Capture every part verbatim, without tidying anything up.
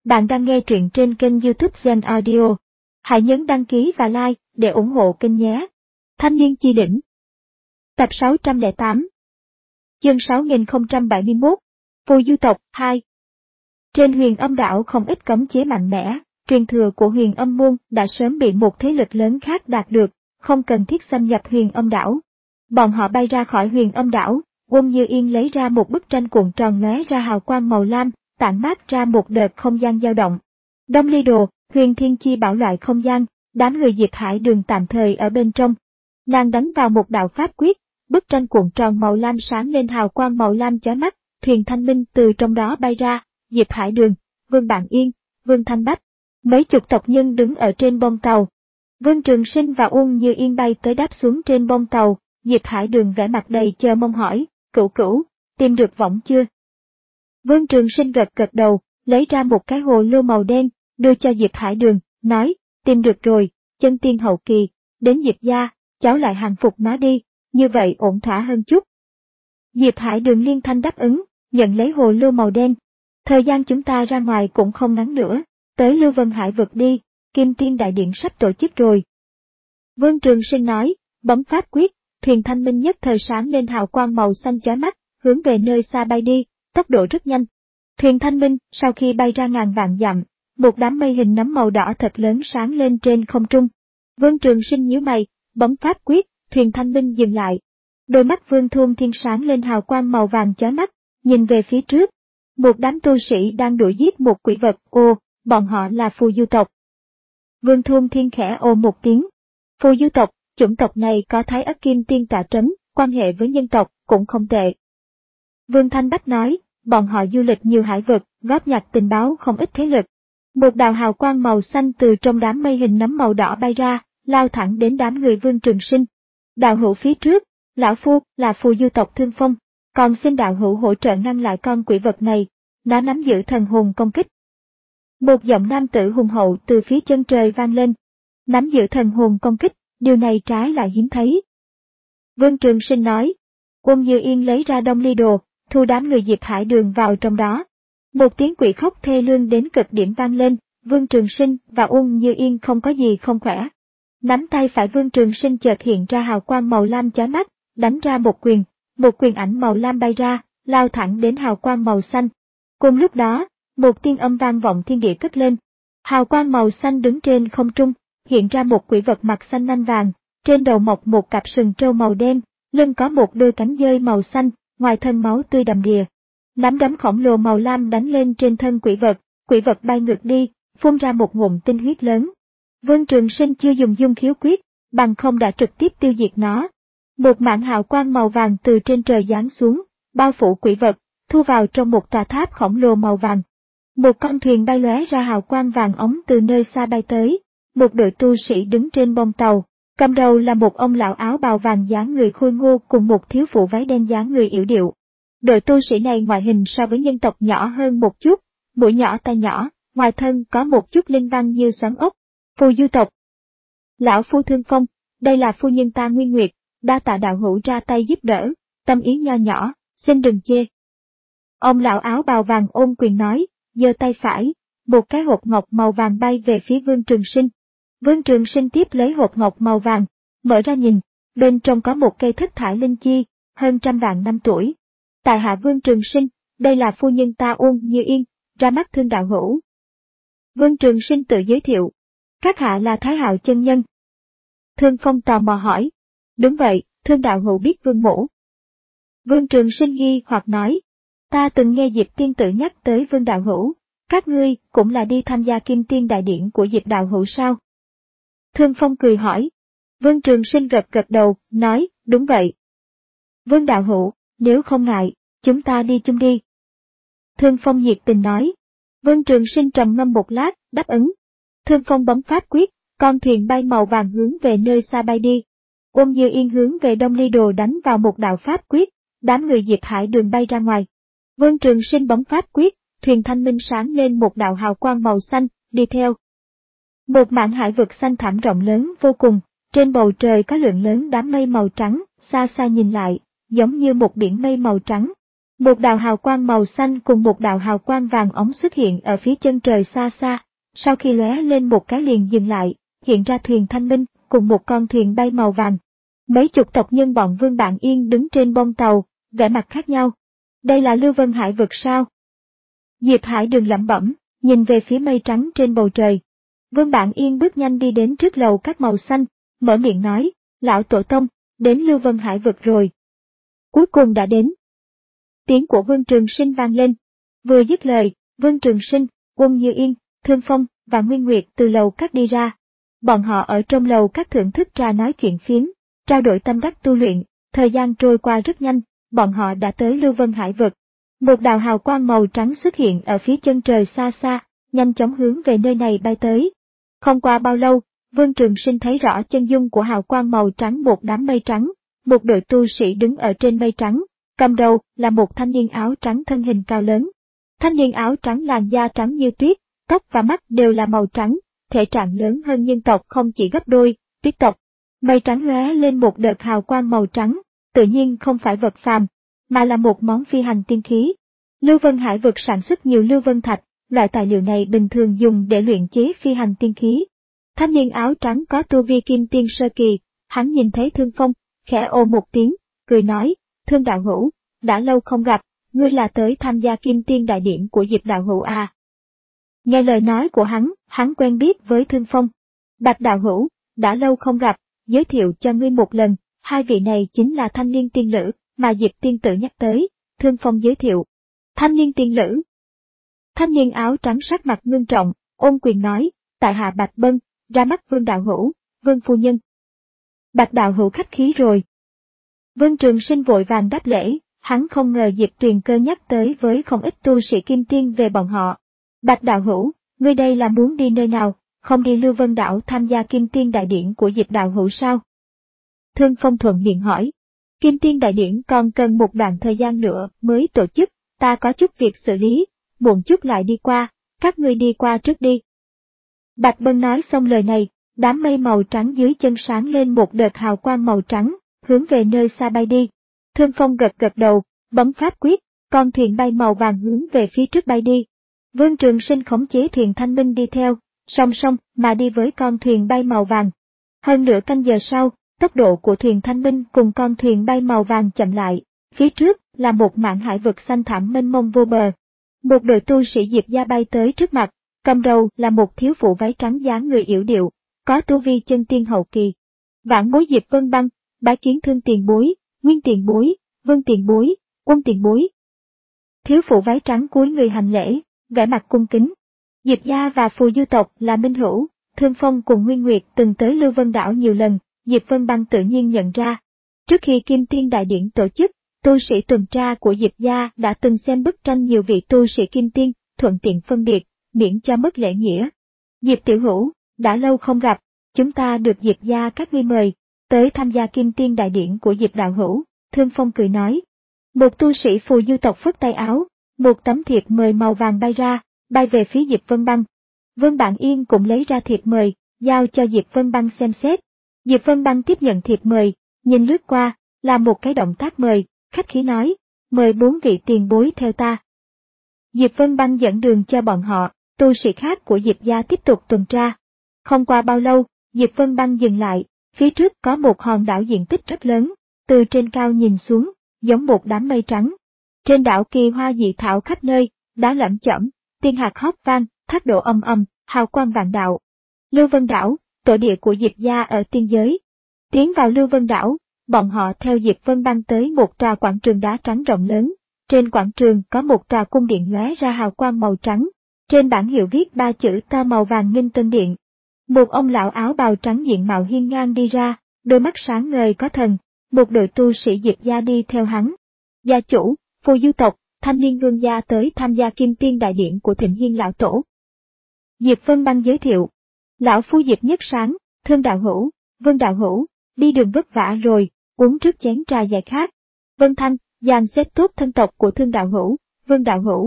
Bạn đang nghe truyện trên kênh YouTube Zen Audio. Hãy nhấn đăng ký và like để ủng hộ kênh nhé. Thanh niên chi đỉnh. Tập sáu trăm lẻ tám. Chương sáu nghìn không trăm bảy mươi mốt. Phù du tộc hai. Trên Huyền Âm đảo không ít cấm chế mạnh mẽ, truyền thừa của Huyền Âm môn đã sớm bị một thế lực lớn khác đạt được, không cần thiết xâm nhập Huyền Âm đảo. Bọn họ bay ra khỏi Huyền Âm đảo, Uông Như Yên lấy ra một bức tranh cuộn tròn lóe ra hào quang màu lam, tản mát ra một đợt không gian dao động. Đông Ly Đồ, Huyền Thiên Chi bảo loại không gian, đám người Diệp Hải Đường tạm thời ở bên trong. Nàng đánh vào một đạo pháp quyết, bức tranh cuộn tròn màu lam sáng lên hào quang màu lam chói mắt, thuyền thanh minh từ trong đó bay ra, Diệp Hải Đường, Vương Bạn Yên, Vương Thanh Bách, mấy chục tộc nhân đứng ở trên bông tàu. Vương Trường Sinh và Uông Như Yên bay tới đáp xuống trên bông tàu, Diệp Hải Đường vẻ mặt đầy chờ mong hỏi, cửu cửu, tìm được võng chưa? Vương Trường Sinh gật gật đầu, lấy ra một cái hồ lô màu đen, đưa cho Diệp Hải Đường, nói, tìm được rồi, chân tiên hậu kỳ, đến Diệp gia, cháu lại hàng phục nó đi, như vậy ổn thỏa hơn chút. Diệp Hải Đường liên thanh đáp ứng, nhận lấy hồ lô màu đen. Thời gian chúng ta ra ngoài cũng không ngắn nữa, tới Lưu Vân Hải vực đi, Kim Tiên Đại Điện sắp tổ chức rồi. Vương Trường Sinh nói, bấm pháp quyết, thuyền thanh minh nhất thời sáng lên hào quang màu xanh chói mắt, hướng về nơi xa bay đi, tốc độ rất nhanh. Thuyền thanh minh, sau khi bay ra ngàn vạn dặm, một đám mây hình nấm màu đỏ thật lớn sáng lên trên không trung. Vương Trường Sinh nhíu mày, bấm pháp quyết, thuyền thanh minh dừng lại. Đôi mắt Vương Thôn Thiên sáng lên hào quang màu vàng chói mắt, nhìn về phía trước. Một đám tu sĩ đang đuổi giết một quỷ vật, ô, bọn họ là phù du tộc. Vương Thôn Thiên khẽ ồ một tiếng. Phù du tộc, chủng tộc này có Thái Ất Kim Tiên tọa trấn, quan hệ với nhân tộc cũng không tệ. Vương Thanh Bách nói, bọn họ du lịch nhiều hải vực, góp nhặt tình báo không ít thế lực. Một đạo hào quang màu xanh từ trong đám mây hình nấm màu đỏ bay ra, lao thẳng đến đám người Vương Trường Sinh. Đạo hữu phía trước, lão phu là phù du tộc Thương Phong, còn xin đạo hữu hỗ trợ ngăn lại con quỷ vật này, nó nắm giữ thần hồn công kích. Một giọng nam tử hùng hậu từ phía chân trời vang lên. Nắm giữ thần hồn công kích, điều này trái lại hiếm thấy. Vương Trường Sinh nói, Uông Như Yên lấy ra Đông Ly Đồ, thu đám người Diệp Hải Đường vào trong đó. Một tiếng quỷ khóc thê lương đến cực điểm vang lên, Vương Trường Sinh và Uông Như Yên không có gì không khỏe. Nắm tay phải Vương Trường Sinh chợt hiện ra hào quang màu lam chói mắt, đánh ra một quyền, một quyền ảnh màu lam bay ra, lao thẳng đến hào quang màu xanh. Cùng lúc đó, một tiên âm vang vọng thiên địa cất lên. Hào quang màu xanh đứng trên không trung, hiện ra một quỷ vật mặt xanh nanh vàng, trên đầu mọc một cặp sừng trâu màu đen, lưng có một đôi cánh dơi màu xanh, ngoài thân máu tươi đầm đìa. Nắm đấm khổng lồ màu lam đánh lên trên thân quỷ vật, quỷ vật bay ngược đi, phun ra một ngụm tinh huyết lớn. Vương Trường Sinh chưa dùng dung khiếu quyết, bằng không đã trực tiếp tiêu diệt nó. Một mảng hào quang màu vàng từ trên trời giáng xuống, bao phủ quỷ vật, thu vào trong một tòa tháp khổng lồ màu vàng. Một con thuyền bay lóe ra hào quang vàng ống từ nơi xa bay tới, một đội tu sĩ đứng trên bông tàu, cầm đầu là một ông lão áo bào vàng dáng người khôi ngô cùng một thiếu phụ váy đen dáng người yểu điệu. Đội tu sĩ này ngoại hình so với nhân tộc nhỏ hơn một chút, mũi nhỏ tay nhỏ, ngoài thân có một chút linh văn như xoắn ốc. Phù du tộc. Lão phu Thương Phong, đây là phu nhân ta Nguyên Nguyệt, đa tạ đạo hữu ra tay giúp đỡ, tâm ý nho nhỏ, xin đừng chê. Ông lão áo bào vàng ôm quyền nói, giơ tay phải, một cái hộp ngọc màu vàng bay về phía Vương Trường Sinh. Vương Trường Sinh tiếp lấy hộp ngọc màu vàng, mở ra nhìn, bên trong có một cây thất thải linh chi, hơn trăm vạn năm tuổi. Tại hạ Vương Trường Sinh, đây là phu nhân ta Uông Như Yên, ra mắt Thương đạo hữu. Vương Trường Sinh tự giới thiệu, các hạ là Thái Hạo chân nhân. Thương Phong tò mò hỏi, đúng vậy, Thương đạo hữu biết Vương mỗ. Vương Trường Sinh nghi hoặc nói, ta từng nghe Diệp tiên tử nhắc tới Vương đạo hữu, các ngươi cũng là đi tham gia Kim Tiên Đại Điển của Diệp đạo hữu sao? Thương Phong cười hỏi. Vương Trường Sinh gật gật đầu, nói, đúng vậy. Vương đạo hữu, nếu không ngại, chúng ta đi chung đi. Thương Phong nhiệt tình nói. Vương Trường Sinh trầm ngâm một lát, đáp ứng. Thương Phong bấm pháp quyết, con thuyền bay màu vàng hướng về nơi xa bay đi. Uông Như Yên hướng về Đông Ly Đồ đánh vào một đạo pháp quyết, đám người Diệp Hải Đường bay ra ngoài. Vương Trường Sinh bấm pháp quyết, thuyền thanh minh sáng lên một đạo hào quang màu xanh, đi theo. Một mảng hải vực xanh thẳm rộng lớn vô cùng, trên bầu trời có lượng lớn đám mây màu trắng, xa xa nhìn lại, giống như một biển mây màu trắng. Một đạo hào quang màu xanh cùng một đạo hào quang vàng óng xuất hiện ở phía chân trời xa xa, sau khi lóe lên một cái liền dừng lại, hiện ra thuyền Thanh Minh cùng một con thuyền bay màu vàng. Mấy chục tộc nhân bọn Vương Bạn Yên đứng trên bông tàu, vẻ mặt khác nhau. Đây là Lưu Vân Hải vực sao? Diệp Hải Đường lẩm bẩm, nhìn về phía mây trắng trên bầu trời. Vương Bạn Yên bước nhanh đi đến trước lầu các màu xanh, mở miệng nói, lão tổ tông, đến Lưu Vân Hải vực rồi. Cuối cùng đã đến. Tiếng của Vương Trường Sinh vang lên. Vừa dứt lời, Vương Trường Sinh, Quân Như Yên, Thương Phong và Nguyên Nguyệt từ lầu các đi ra. Bọn họ ở trong lầu các thưởng thức trà nói chuyện phiếm, trao đổi tâm đắc tu luyện, thời gian trôi qua rất nhanh, bọn họ đã tới Lưu Vân Hải vực. Một đạo hào quang màu trắng xuất hiện ở phía chân trời xa xa, nhanh chóng hướng về nơi này bay tới. Không qua bao lâu, Vương Trường Sinh thấy rõ chân dung của hào quang màu trắng, một đám mây trắng, một đội tu sĩ đứng ở trên mây trắng, cầm đầu là một thanh niên áo trắng thân hình cao lớn. Thanh niên áo trắng làn da trắng như tuyết, tóc và mắt đều là màu trắng, thể trạng lớn hơn nhân tộc không chỉ gấp đôi, tuyết tộc. Mây trắng lóe lên một đợt hào quang màu trắng, tự nhiên không phải vật phàm, mà là một món phi hành tiên khí. Lưu Vân Hải vực sản xuất nhiều lưu vân thạch, loại tài liệu này bình thường dùng để luyện chế phi hành tiên khí. Thanh niên áo trắng có tu vi kim tiên sơ kỳ, hắn nhìn thấy Thương Phong, khẽ ồ một tiếng, cười nói, Thương đạo hữu, đã lâu không gặp, ngươi là tới tham gia kim tiên đại điển của Diệp đạo hữu à. Nghe lời nói của hắn, hắn quen biết với Thương Phong. Bạch đạo hữu, đã lâu không gặp, giới thiệu cho ngươi một lần, hai vị này chính là thanh niên tiên lữ mà Diệp tiên tử nhắc tới. Thương Phong giới thiệu. Thanh niên tiên lữ. Thanh niên áo trắng sắc mặt ngưng trọng, ôm quyền nói, tại hạ Bạch Bân, ra mắt Vương đạo hữu, Vương phu nhân. Bạch đạo hữu khách khí rồi. Vương Trường Sinh vội vàng đáp lễ, hắn không ngờ Diệp Tuyền Cơ nhắc tới với không ít tu sĩ kim tiên về bọn họ. Bạch đạo hữu, ngươi đây là muốn đi nơi nào, không đi Lưu Vân đảo tham gia kim tiên đại điển của Diệp đạo hữu sao? Thương Phong thuận miệng hỏi. Kim tiên đại điển còn cần một đoạn thời gian nữa mới tổ chức, ta có chút việc xử lý, muộn chút lại đi qua, các ngươi đi qua trước đi. Bạch Bân nói xong lời này, đám mây màu trắng dưới chân sáng lên một đợt hào quang màu trắng, hướng về nơi xa bay đi. Thương Phong gật gật đầu, bấm pháp quyết, con thuyền bay màu vàng hướng về phía trước bay đi. Vương Trường Sinh khống chế thuyền Thanh Minh đi theo, song song mà đi với con thuyền bay màu vàng. Hơn nửa canh giờ sau, tốc độ của thuyền Thanh Minh cùng con thuyền bay màu vàng chậm lại, phía trước là một mảng hải vực xanh thẳm mênh mông vô bờ. Một đội tu sĩ Diệp gia bay tới trước mặt, cầm đầu là một thiếu phụ váy trắng dáng người yểu điệu, có tu vi chân tiên hậu kỳ. Vãn bối Diệp Vân Băng, bái kiến Thương tiền bối, Nguyên tiền bối, Vương tiền bối, Quân tiền bối. Thiếu phụ váy trắng cúi người hành lễ, vẻ mặt cung kính. Diệp gia và Phù Du tộc là minh hữu, Thương Phong cùng Nguyên Nguyệt từng tới Lưu Vân đảo nhiều lần, Diệp Vân Băng tự nhiên nhận ra. Trước khi Kim Tiên đại điển tổ chức, tu sĩ tuần tra của Diệp gia đã từng xem bức tranh nhiều vị tu sĩ Kim Tiên, thuận tiện phân biệt, miễn cho mất lễ nghĩa. Diệp tiểu hữu, đã lâu không gặp, chúng ta được Diệp gia các ngươi mời, tới tham gia Kim Tiên đại điển của Diệp đạo hữu, Thương Phong cười nói. Một tu sĩ Phù Du tộc phất tay áo, một tấm thiệp mời màu vàng bay ra, bay về phía Diệp Vân Băng. Vương Bạn Yên cũng lấy ra thiệp mời, giao cho Diệp Vân Băng xem xét. Diệp Vân Băng tiếp nhận thiệp mời, nhìn lướt qua, là một cái động tác mời, khách khí nói, mời bốn vị tiền bối theo ta. Diệp Vân Băng dẫn đường cho bọn họ, tu sĩ khác của Diệp gia tiếp tục tuần tra. Không qua bao lâu, Diệp Vân Băng dừng lại, phía trước có một hòn đảo diện tích rất lớn, từ trên cao nhìn xuống, giống một đám mây trắng. Trên đảo kỳ hoa dị thảo khắp nơi, đá lởm chởm, tiên hạt hót vang, thác đổ âm ầm, hào quang vạn đạo. Lưu Vân đảo, tổ địa của Diệp gia ở tiên giới. Tiến vào Lưu Vân đảo, bọn họ theo Diệp Vân Băng tới một tòa quảng trường đá trắng rộng lớn. Trên quảng trường có một tòa cung điện lóe ra hào quang màu trắng. Trên bảng hiệu viết ba chữ to màu vàng Nghinh Tân Điện. Một ông lão áo bào trắng diện mạo hiên ngang đi ra, đôi mắt sáng ngời có thần. Một đội tu sĩ Diệp gia đi theo hắn. Gia chủ, Phù Du tộc, Thanh Liên Vương gia tới tham gia Kim Tiên đại điển của Thịnh Hiên lão tổ. Diệp Vân Băng giới thiệu. Lão phu Diệp nhất sáng, Thương đạo hữu, Vương đạo hữu, đi đường vất vả rồi, uống trước chén trà giải khát. Vân Thanh, dàn xếp tốt thân tộc của Thương đạo hữu, Vương đạo hữu.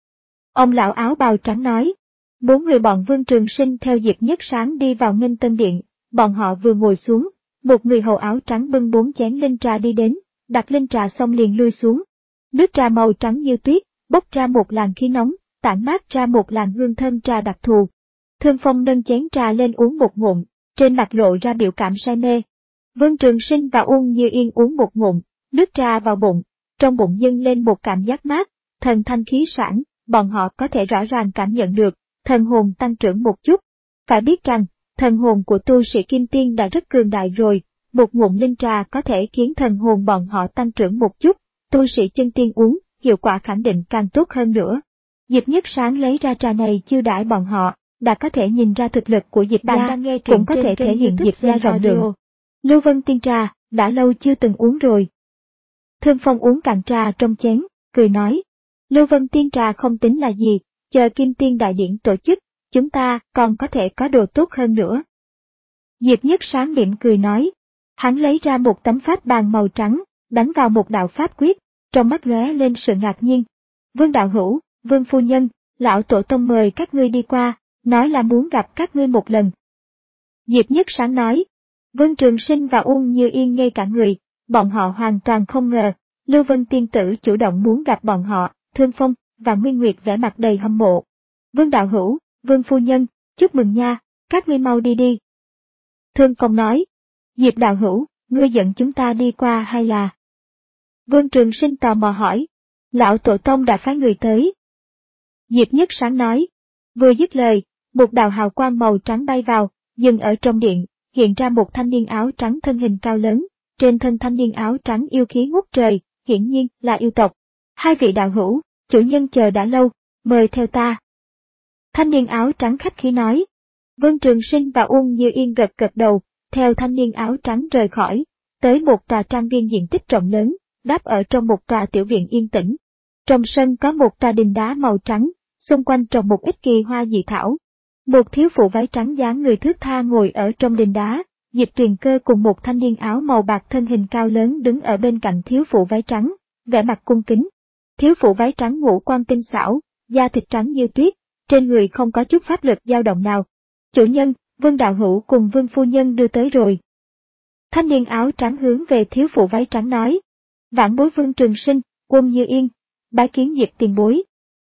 Ông lão áo bào trắng nói. Bốn người bọn Vương Trường Sinh theo Diệp nhất sáng đi vào Nghinh Tân Điện, bọn họ vừa ngồi xuống, một người hầu áo trắng bưng bốn chén linh trà đi đến, đặt linh trà xong liền lui xuống. Nước trà màu trắng như tuyết, bốc ra một làn khí nóng, tản mát ra một làn hương thơm trà đặc thù. Thương Phong nâng chén trà lên uống một ngụm, trên mặt lộ ra biểu cảm say mê. Vương Trường Sinh và Uông Như Yên uống một ngụm, nước trà vào bụng, trong bụng dâng lên một cảm giác mát, thần thanh khí sảng, bọn họ có thể rõ ràng cảm nhận được, thần hồn tăng trưởng một chút. Phải biết rằng, thần hồn của tu sĩ Kim Tiên đã rất cường đại rồi, một ngụm linh trà có thể khiến thần hồn bọn họ tăng trưởng một chút, tu sĩ chân tiên uống, hiệu quả khẳng định càng tốt hơn nữa. Diệp Nhất Sáng lấy ra trà này chiêu đãi bọn họ, đã có thể nhìn ra thực lực của Diệp gia, cũng có thể thể hiện Diệp gia rộng lượng. Lưu Vân Tiên trà, đã lâu chưa từng uống rồi. Thương Phong uống cạn trà trong chén, cười nói, Lưu Vân Tiên trà không tính là gì, chờ Kim Tiên đại điển tổ chức, chúng ta còn có thể có đồ tốt hơn nữa. Diệp Nhất Sáng mỉm cười nói, hắn lấy ra một tấm pháp bàn màu trắng, đánh vào một đạo pháp quyết, trong mắt lóe lên sự ngạc nhiên. Vương đạo hữu, Vương phu nhân, lão tổ tông mời các ngươi đi qua, nói là muốn gặp các ngươi một lần. Diệp Nhất Sáng nói, Vương Trường Sinh và Uông Như Yên ngây cả người, bọn họ hoàn toàn không ngờ, Lưu Vân tiên tử chủ động muốn gặp bọn họ, Thương Phong và Nguyên Nguyệt vẻ mặt đầy hâm mộ. Vương đạo hữu, Vương phu nhân, chúc mừng nha, các ngươi mau đi đi. Thương Phong nói, Diệp đạo hữu, ngươi dẫn chúng ta đi qua hay là? Vương Trường Sinh tò mò hỏi, lão tổ tông đã phái người tới. Diệp Nhất Sáng nói, vừa dứt lời, một đạo hào quang màu trắng bay vào, dừng ở trong điện, hiện ra một thanh niên áo trắng thân hình cao lớn, trên thân thanh niên áo trắng yêu khí ngút trời, hiển nhiên là yêu tộc. Hai vị đạo hữu, chủ nhân chờ đã lâu, mời theo ta. Thanh niên áo trắng khách khí nói. Vương Trường Sinh và Uông Như Yên gật gật đầu, theo thanh niên áo trắng rời khỏi, tới một tòa trang viên diện tích rộng lớn, đáp ở trong một tòa tiểu viện yên tĩnh. Trong sân có một tòa đình đá màu trắng, xung quanh trồng một ít kỳ hoa dị thảo. Một thiếu phụ váy trắng dáng người thướt tha ngồi ở trong đình đá, Diệp Tuyền Cơ cùng một thanh niên áo màu bạc thân hình cao lớn đứng ở bên cạnh thiếu phụ váy trắng, vẻ mặt cung kính. Thiếu phụ váy trắng ngũ quan tinh xảo, da thịt trắng như tuyết, trên người không có chút pháp lực dao động nào. Chủ nhân, Vương đạo hữu cùng Vương phu nhân đưa tới rồi. Thanh niên áo trắng hướng về thiếu phụ váy trắng nói. Vãn bối Vương Trường Sinh, Uông Như Yên, bái kiến Diệp tiền bối.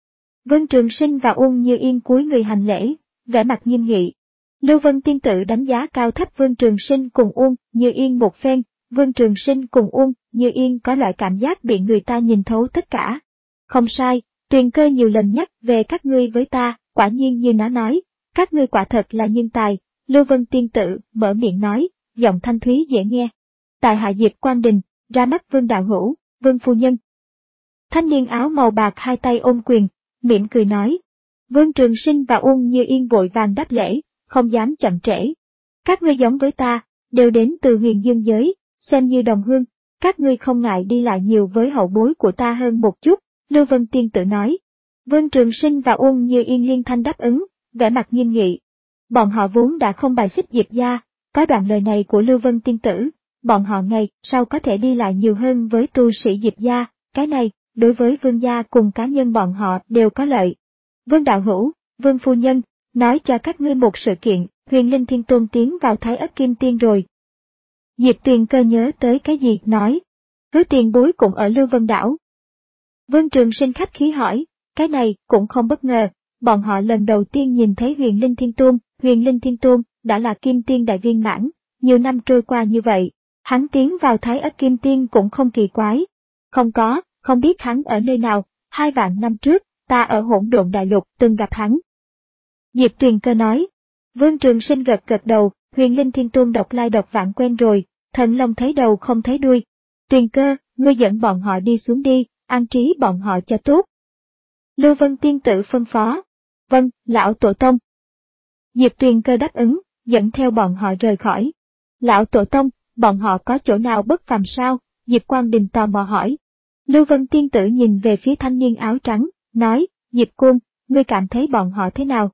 Vương Trường Sinh và Uông Như Yên cúi người hành lễ, vẻ mặt nghiêm nghị. Lưu Vân tiên tử đánh giá cao thấp Vương Trường Sinh cùng Uông Như Yên một phen, Vương Trường Sinh cùng Uông Như Yên có loại cảm giác bị người ta nhìn thấu tất cả. Không sai, Tuyền Cơ nhiều lần nhắc về các ngươi với ta, quả nhiên như nó nói, các ngươi quả thật là nhân tài. Lưu Vân tiên tử mở miệng nói, giọng thanh thúy dễ nghe. Tại hạ Diệp Quang Đình, ra mắt Vương đạo hữu, Vương phu nhân. Thanh niên áo màu bạc hai tay ôm quyền, mỉm cười nói. Vương Trường Sinh và Uông Như Yên vội vàng đáp lễ, không dám chậm trễ. Các ngươi giống với ta, đều đến từ huyền dương giới, xem như đồng hương, các ngươi không ngại đi lại nhiều với hậu bối của ta hơn một chút, Lưu Vân tiên tử nói. Vương Trường Sinh và Uông Như Yên liên thanh đáp ứng, vẻ mặt nghiêm nghị. Bọn họ vốn đã không bài xích Diệp gia, có đoạn lời này của Lưu Vân tiên tử, bọn họ ngày sau có thể đi lại nhiều hơn với tu sĩ Diệp gia, cái này, đối với Vương gia cùng cá nhân bọn họ đều có lợi. Vương đạo hữu, Vương phu nhân, nói cho các ngươi một sự kiện, Huyền Linh Thiên Tôn tiến vào Thái Ất Kim Tiên rồi. Diệp Tuyền Cơ nhớ tới cái gì, nói. Hứa tiền bối cũng ở Lưu Vân Đảo. Vương Trường Sinh khách khí hỏi, cái này cũng không bất ngờ, bọn họ lần đầu tiên nhìn thấy Huyền Linh Thiên Tôn, Huyền Linh Thiên Tôn đã là Kim Tiên đại viên mãn, nhiều năm trôi qua như vậy, hắn tiến vào Thái Ất Kim Tiên cũng không kỳ quái. Không có, không biết hắn ở nơi nào, hai vạn năm trước, ta ở Hỗn Độn Đại Lục từng gặp hắn. Diệp Tuyền Cơ nói. Vương Trường Sinh gật gật đầu, Huyền Linh Thiên Tôn độc lai độc vãng quen rồi, thần long thấy đầu không thấy đuôi. Tuyền Cơ, ngươi dẫn bọn họ đi xuống đi, an trí bọn họ cho tốt. Lưu Vân tiên tử phân phó. Vâng, lão tổ tông. Diệp Tuyền Cơ đáp ứng, dẫn theo bọn họ rời khỏi. Lão tổ tông, bọn họ có chỗ nào bất phàm sao? Diệp Quang Đình tò mò hỏi. Lưu Vân tiên tử nhìn về phía thanh niên áo trắng, nói, Diệp Cung, ngươi cảm thấy bọn họ thế nào?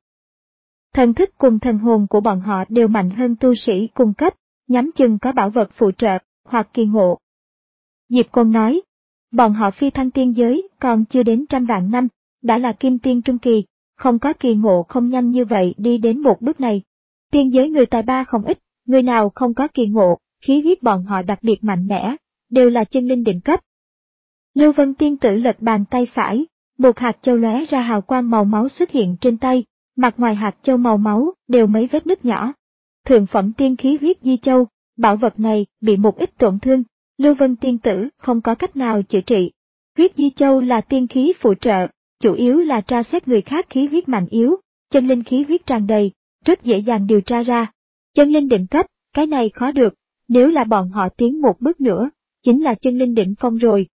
Thần thức cùng thần hồn của bọn họ đều mạnh hơn tu sĩ cung cấp, nhắm chừng có bảo vật phụ trợ, hoặc kỳ ngộ. Diệp Cung nói, bọn họ phi thăng tiên giới còn chưa đến trăm vạn năm, đã là kim tiên trung kỳ, không có kỳ ngộ không nhanh như vậy đi đến một bước này. Tiên giới người tài ba không ít, người nào không có kỳ ngộ, khí huyết bọn họ đặc biệt mạnh mẽ, đều là chân linh đỉnh cấp. Lưu Vân tiên tử lật bàn tay phải, một hạt châu lóe ra hào quang màu máu xuất hiện trên tay, mặt ngoài hạt châu màu máu đều mấy vết nứt nhỏ. Thượng phẩm tiên khí huyết di châu, bảo vật này bị một ít tổn thương, Lưu Vân tiên tử không có cách nào chữa trị. Huyết di châu là tiên khí phụ trợ, chủ yếu là tra xét người khác khí huyết mạnh yếu, chân linh khí huyết tràn đầy, rất dễ dàng điều tra ra. Chân linh đỉnh cấp, cái này khó được, nếu là bọn họ tiến một bước nữa, chính là chân linh đỉnh phong rồi.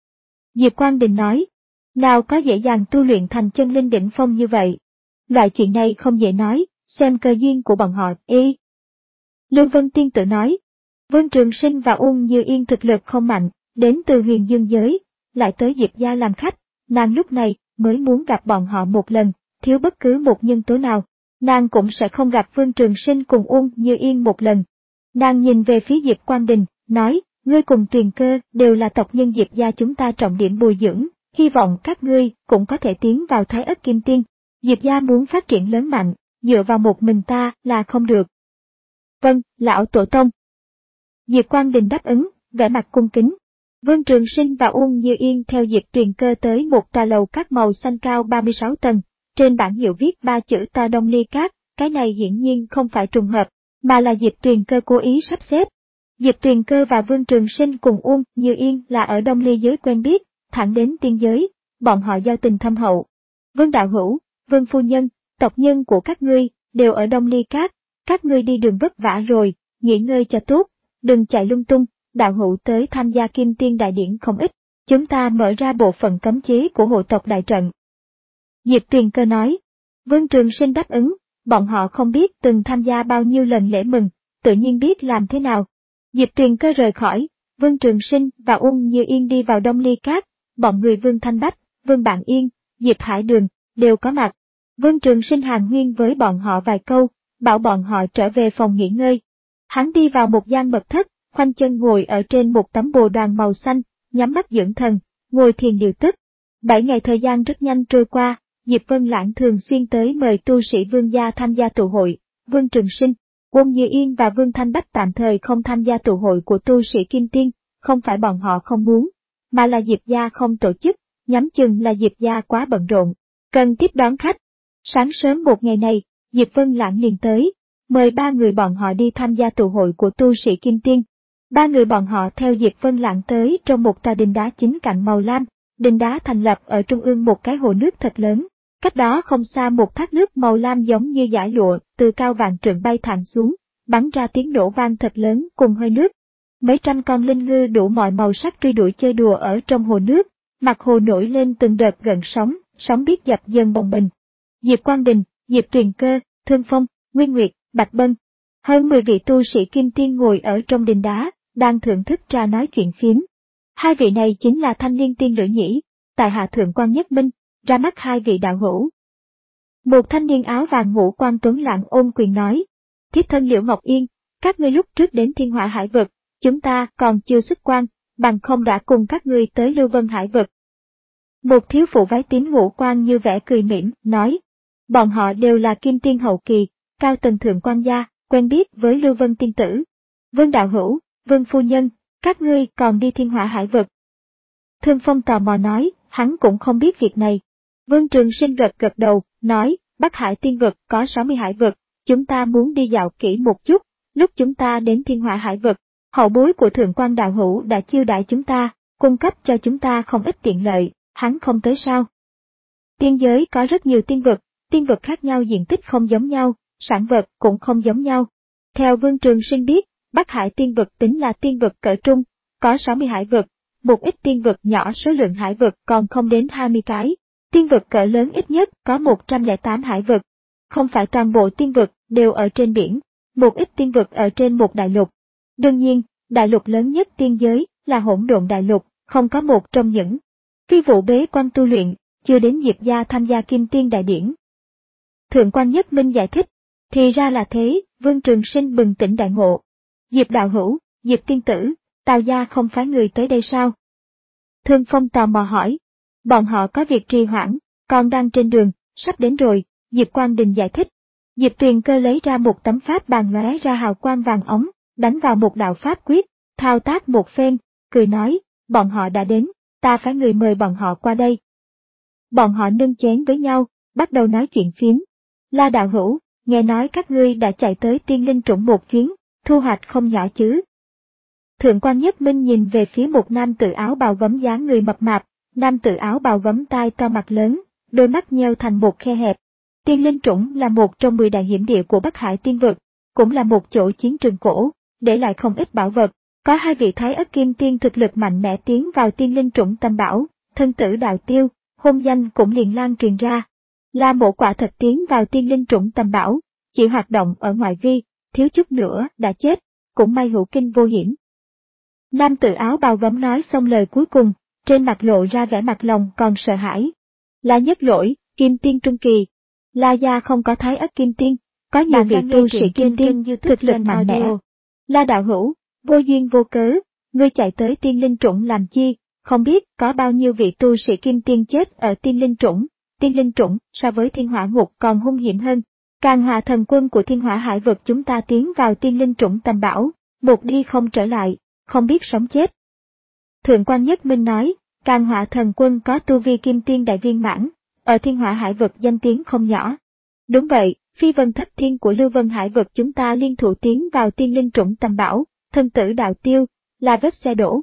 Diệp Quang Đình nói, nào có dễ dàng tu luyện thành chân linh đỉnh phong như vậy. Loại chuyện này không dễ nói, xem cơ duyên của bọn họ. Ê! Lưu Vân tiên tử nói, Vương Trường Sinh và Uông Như Yên thực lực không mạnh, đến từ huyền dương giới, lại tới Diệp gia làm khách, nàng lúc này mới muốn gặp bọn họ một lần, thiếu bất cứ một nhân tố nào, nàng cũng sẽ không gặp Vương Trường Sinh cùng Uông Như Yên một lần. Nàng nhìn về phía Diệp Quang Đình, nói, ngươi cùng Tuyền Cơ đều là tộc nhân Diệp gia chúng ta trọng điểm bồi dưỡng, hy vọng các ngươi cũng có thể tiến vào Thái Ất Kim Tiên. Diệp gia muốn phát triển lớn mạnh, dựa vào một mình ta là không được. Vâng, lão tổ tông. Diệp Quang Đình đáp ứng, vẻ mặt cung kính. Vương Trường Sinh và Uông Như Yên theo Diệp Tuyền Cơ tới một tòa lầu các màu xanh cao ba mươi sáu tầng, trên bảng hiệu viết ba chữ Ta Đông Ly Các, cái này hiển nhiên không phải trùng hợp, mà là Diệp Tuyền Cơ cố ý sắp xếp. Diệp Tuyền Cơ và Vương Trường Sinh cùng Uông Như Yên là ở Đông Ly giới quen biết, thẳng đến tiên giới, bọn họ giao tình thâm hậu. Vương đạo hữu, Vương phu nhân, tộc nhân của các ngươi đều ở Đông Ly Các, các ngươi đi đường vất vả rồi, nghỉ ngơi cho tốt, đừng chạy lung tung. Đạo hữu tới tham gia Kim Tiên đại điển không ít, chúng ta mở ra bộ phận cấm chế của hộ tộc đại trận. Diệp Tuyền Cơ nói, Vương Trường Sinh đáp ứng, bọn họ không biết từng tham gia bao nhiêu lần lễ mừng, tự nhiên biết làm thế nào. Diệp Tuyền Cơ rời khỏi, Vương Trường Sinh và Uông Như Yên đi vào Đông Ly Các, bọn người Vương Thanh Bách, Vương Bạn Yên, Diệp Hải Đường, đều có mặt. Vương Trường Sinh hàn huyên với bọn họ vài câu, bảo bọn họ trở về phòng nghỉ ngơi. Hắn đi vào một gian mật thất, khoanh chân ngồi ở trên một tấm bồ đoàn màu xanh, nhắm mắt dưỡng thần, ngồi thiền điều tức. Bảy ngày thời gian rất nhanh trôi qua, Diệp Vân Lãng thường xuyên tới mời tu sĩ Vương gia tham gia tụ hội. Vương Trường Sinh, Uông Như Yên và Vương Thanh Bách tạm thời không tham gia tụ hội của tu sĩ Kim Tiên, không phải bọn họ không muốn, mà là Diệp gia không tổ chức, nhắm chừng là Diệp gia quá bận rộn, cần tiếp đón khách. Sáng sớm một ngày này, Diệp Vân Lãng liền tới, mời ba người bọn họ đi tham gia tụ hội của tu sĩ Kim Tiên. Ba người bọn họ theo Diệp Vân Lãng tới trong một tòa đình đá chính cạnh màu lam, đình đá thành lập ở trung ương một cái hồ nước thật lớn, cách đó không xa một thác nước màu lam giống như dải lụa từ cao vạn trượng bay thẳng xuống, bắn ra tiếng nổ vang thật lớn cùng hơi nước. Mấy trăm con linh ngư đủ mọi màu sắc truy đuổi chơi đùa ở trong hồ nước, mặt hồ nổi lên từng đợt gợn sóng, sóng biết dập dần bồng bềnh. Diệp Quang Đình, Diệp Tuyền Cơ, Thương Phong, Nguyên Nguyệt, Bạch Bân, hơn mười vị tu sĩ Kim Tiên ngồi ở trong đình đá, đang thưởng thức trà nói chuyện phiếm. Hai vị này chính là thanh niên tiên nữ nhỉ, tại hạ thượng quan nhất minh, ra mắt hai vị đạo hữu. Một thanh niên áo vàng ngũ quan tuấn lãng ôm quyền nói, thiếp thân Liễu Ngọc Yên, các ngươi lúc trước đến Thiên Hỏa Hải vực, chúng ta còn chưa xuất quan, bằng không đã cùng các ngươi tới Lưu Vân Hải vực. Một thiếu phụ váy tím ngũ quan như vẻ cười mỉm, nói, bọn họ đều là Kim Tiên hậu kỳ, cao tầng thượng quan gia, quen biết với Lưu Vân tiên tử. Vương đạo hữu, Vương phu nhân, các ngươi còn đi Thiên Hỏa Hải vực. Thương Phong tò mò nói, hắn cũng không biết việc này. Vương Trường Sinh gật gật đầu, nói, Bắc Hải tiên vực có sáu mươi hải vực, chúng ta muốn đi dạo kỹ một chút, lúc chúng ta đến Thiên Hỏa Hải vực, hậu bối của thượng quan đạo hữu đã chiêu đãi chúng ta, cung cấp cho chúng ta không ít tiện lợi, hắn không tới sao. Tiên giới có rất nhiều tiên vực, tiên vực khác nhau diện tích không giống nhau, sản vật cũng không giống nhau. Theo Vương Trường Sinh biết, Bắc Hải tiên vực tính là tiên vực cỡ trung, có sáu mươi hải vực, một ít tiên vực nhỏ số lượng hải vực còn không đến hai mươi cái, tiên vực cỡ lớn ít nhất có một trăm lẻ tám hải vực. Không phải toàn bộ tiên vực đều ở trên biển, một ít tiên vực ở trên một đại lục. Đương nhiên, đại lục lớn nhất tiên giới là Hỗn Độn Đại Lục, không có một trong những phi vụ bế quan tu luyện, chưa đến Diệp gia tham gia Kim Tiên đại điển. Thượng quan Nhất Minh giải thích, thì ra là thế, Vương Trường Sinh bừng tỉnh đại ngộ. Diệp đạo hữu, Diệp tiên tử, Tào gia không phái người tới đây sao? Thương Phong tò mò hỏi, bọn họ có việc trì hoãn, còn đang trên đường, sắp đến rồi, Diệp Quang Đình giải thích. Diệp Tuyền Cơ lấy ra một tấm pháp bàn lóe ra hào quang vàng óng, đánh vào một đạo pháp quyết, thao tác một phen, cười nói, bọn họ đã đến, ta phái người mời bọn họ qua đây. Bọn họ nâng chén với nhau, bắt đầu nói chuyện phiếm. La đạo hữu, nghe nói các ngươi đã chạy tới Tiên Linh Trũng một chuyến, thu hoạch không nhỏ chứ. Thượng quan Nhất Minh nhìn về phía một nam tử áo bào gấm dáng người mập mạp, nam tử áo bào gấm tai to mặt lớn, đôi mắt nheo thành một khe hẹp. Tiên Linh Trũng là một trong mười đại hiểm địa của Bắc Hải Tiên vực, cũng là một chỗ chiến trường cổ, để lại không ít bảo vật. Có hai vị Thái Ất Kim Tiên thực lực mạnh mẽ tiến vào Tiên Linh Trũng Tam Bảo, thân tử đạo tiêu, hôn danh cũng liền lan truyền ra. La Mộ quả thật tiến vào Tiên Linh Trũng Tam Bảo, chỉ hoạt động ở ngoại vi, thiếu chút nữa đã chết, cũng may hữu kinh vô hiểm. Nam tử áo bào gấm nói xong lời cuối cùng, trên mặt lộ ra vẻ mặt lòng còn sợ hãi. La Nhất Lỗi, Kim Tiên Trung Kỳ. La gia không có Thái Ất Kim Tiên, có nhiều vị tu sĩ Kim Tiên thực lực mạnh mẽ. La đạo hữu, vô duyên vô cớ, ngươi chạy tới Tiên Linh Trũng làm chi, không biết có bao nhiêu vị tu sĩ Kim Tiên chết ở Tiên Linh Trũng. Tiên Linh Trũng so với Thiên Hỏa Ngục còn hung hiểm hơn. Càng Hòa thần quân của Thiên Hỏa Hải vực chúng ta tiến vào Tiên Linh Trũng Tam Bảo, một đi không trở lại, không biết sống chết. Thượng quan Nhất Minh nói, Càng Hỏa thần quân có tu vi Kim Tiên đại viên mãn, ở Thiên Hỏa Hải vực danh tiếng không nhỏ. Đúng vậy, Phi Vân Thất Thiên của Lưu Vân Hải vực chúng ta liên thủ tiến vào Tiên Linh Trũng Tam Bảo, thân tử đạo tiêu, là vết xe đổ.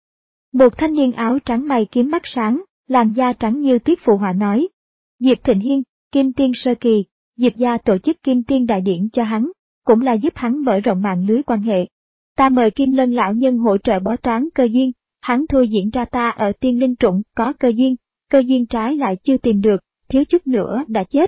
Một thanh niên áo trắng mày kiếm mắt sáng, làn da trắng như tuyết phụ họa nói. Diệp Thịnh Hiên, Kim Tiên Sơ Kỳ, Diệp gia tổ chức Kim Tiên Đại Điển cho hắn, cũng là giúp hắn mở rộng mạng lưới quan hệ. Ta mời Kim Lân lão nhân hỗ trợ bói toán cơ duyên, hắn thôi diễn ra ta ở Tiên Linh Trũng có cơ duyên, cơ duyên trái lại chưa tìm được, thiếu chút nữa đã chết.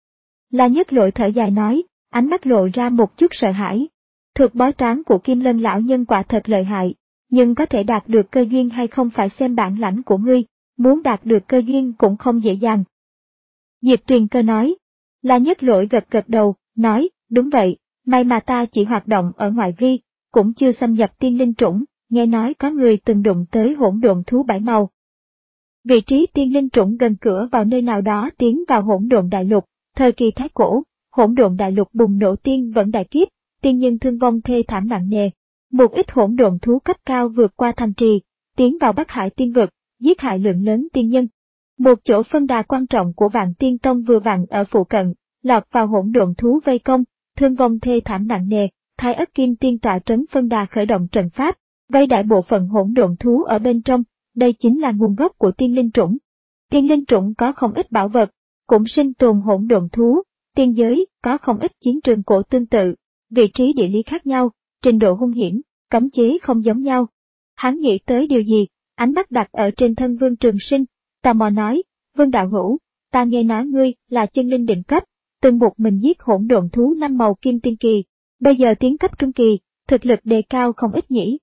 La Nhất Lỗi thở dài nói, ánh mắt lộ ra một chút sợ hãi. Thuật bói toán của Kim Lân lão nhân quả thật lợi hại, nhưng có thể đạt được cơ duyên hay không phải xem bản lãnh của ngươi, muốn đạt được cơ duyên cũng không dễ dàng. Diệp Tuyền Cơ nói. La Nhất Lỗi gật gật đầu, nói, đúng vậy, may mà ta chỉ hoạt động ở ngoại vi, cũng chưa xâm nhập Tiên Linh Trũng, nghe nói có người từng đụng tới hỗn độn thú bảy màu. Vị trí Tiên Linh Trũng gần cửa vào nơi nào đó tiến vào hỗn độn đại lục, thời kỳ Thái Cổ, hỗn độn đại lục bùng nổ tiên vẫn đại kiếp, tiên nhân thương vong thê thảm nặng nề. Một ít hỗn độn thú cấp cao vượt qua thành trì, tiến vào Bắc Hải Tiên vực, giết hại lượng lớn tiên nhân. Một chỗ phân đà quan trọng của Vạn Tiên Tông vừa vặn ở phụ cận, lọt vào hỗn độn thú vây công, thương vong thê thảm nặng nề. Thái Ất Kim Tiên tọa trấn phân đà khởi động trận pháp, vây đại bộ phận hỗn độn thú ở bên trong. Đây chính là nguồn gốc của Tiên Linh Trũng. Tiên Linh Trũng có không ít bảo vật, cũng sinh tồn hỗn độn thú. Tiên giới có không ít chiến trường cổ tương tự, vị trí địa lý khác nhau, trình độ hung hiểm, cấm chế không giống nhau. Hắn nghĩ tới điều gì, ánh mắt đặt ở trên thân Vương Trường Sinh, tò mò nói, Vương đạo hữu, ta nghe nói ngươi là chân linh đỉnh cấp, từng một mình giết hỗn độn thú năm màu kim tiên kỳ, bây giờ tiến cấp trung kỳ, thực lực đề cao không ít nhỉ.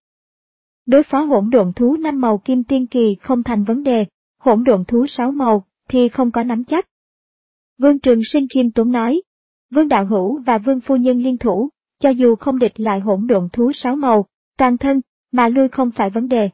Đối phó hỗn độn thú năm màu kim tiên kỳ không thành vấn đề, hỗn độn thú sáu màu thì không có nắm chắc. Vương Trường Sinh khiêm tốn nói, Vương đạo hữu và Vương phu nhân liên thủ, cho dù không địch lại hỗn độn thú sáu màu, toàn thân, mà lui không phải vấn đề.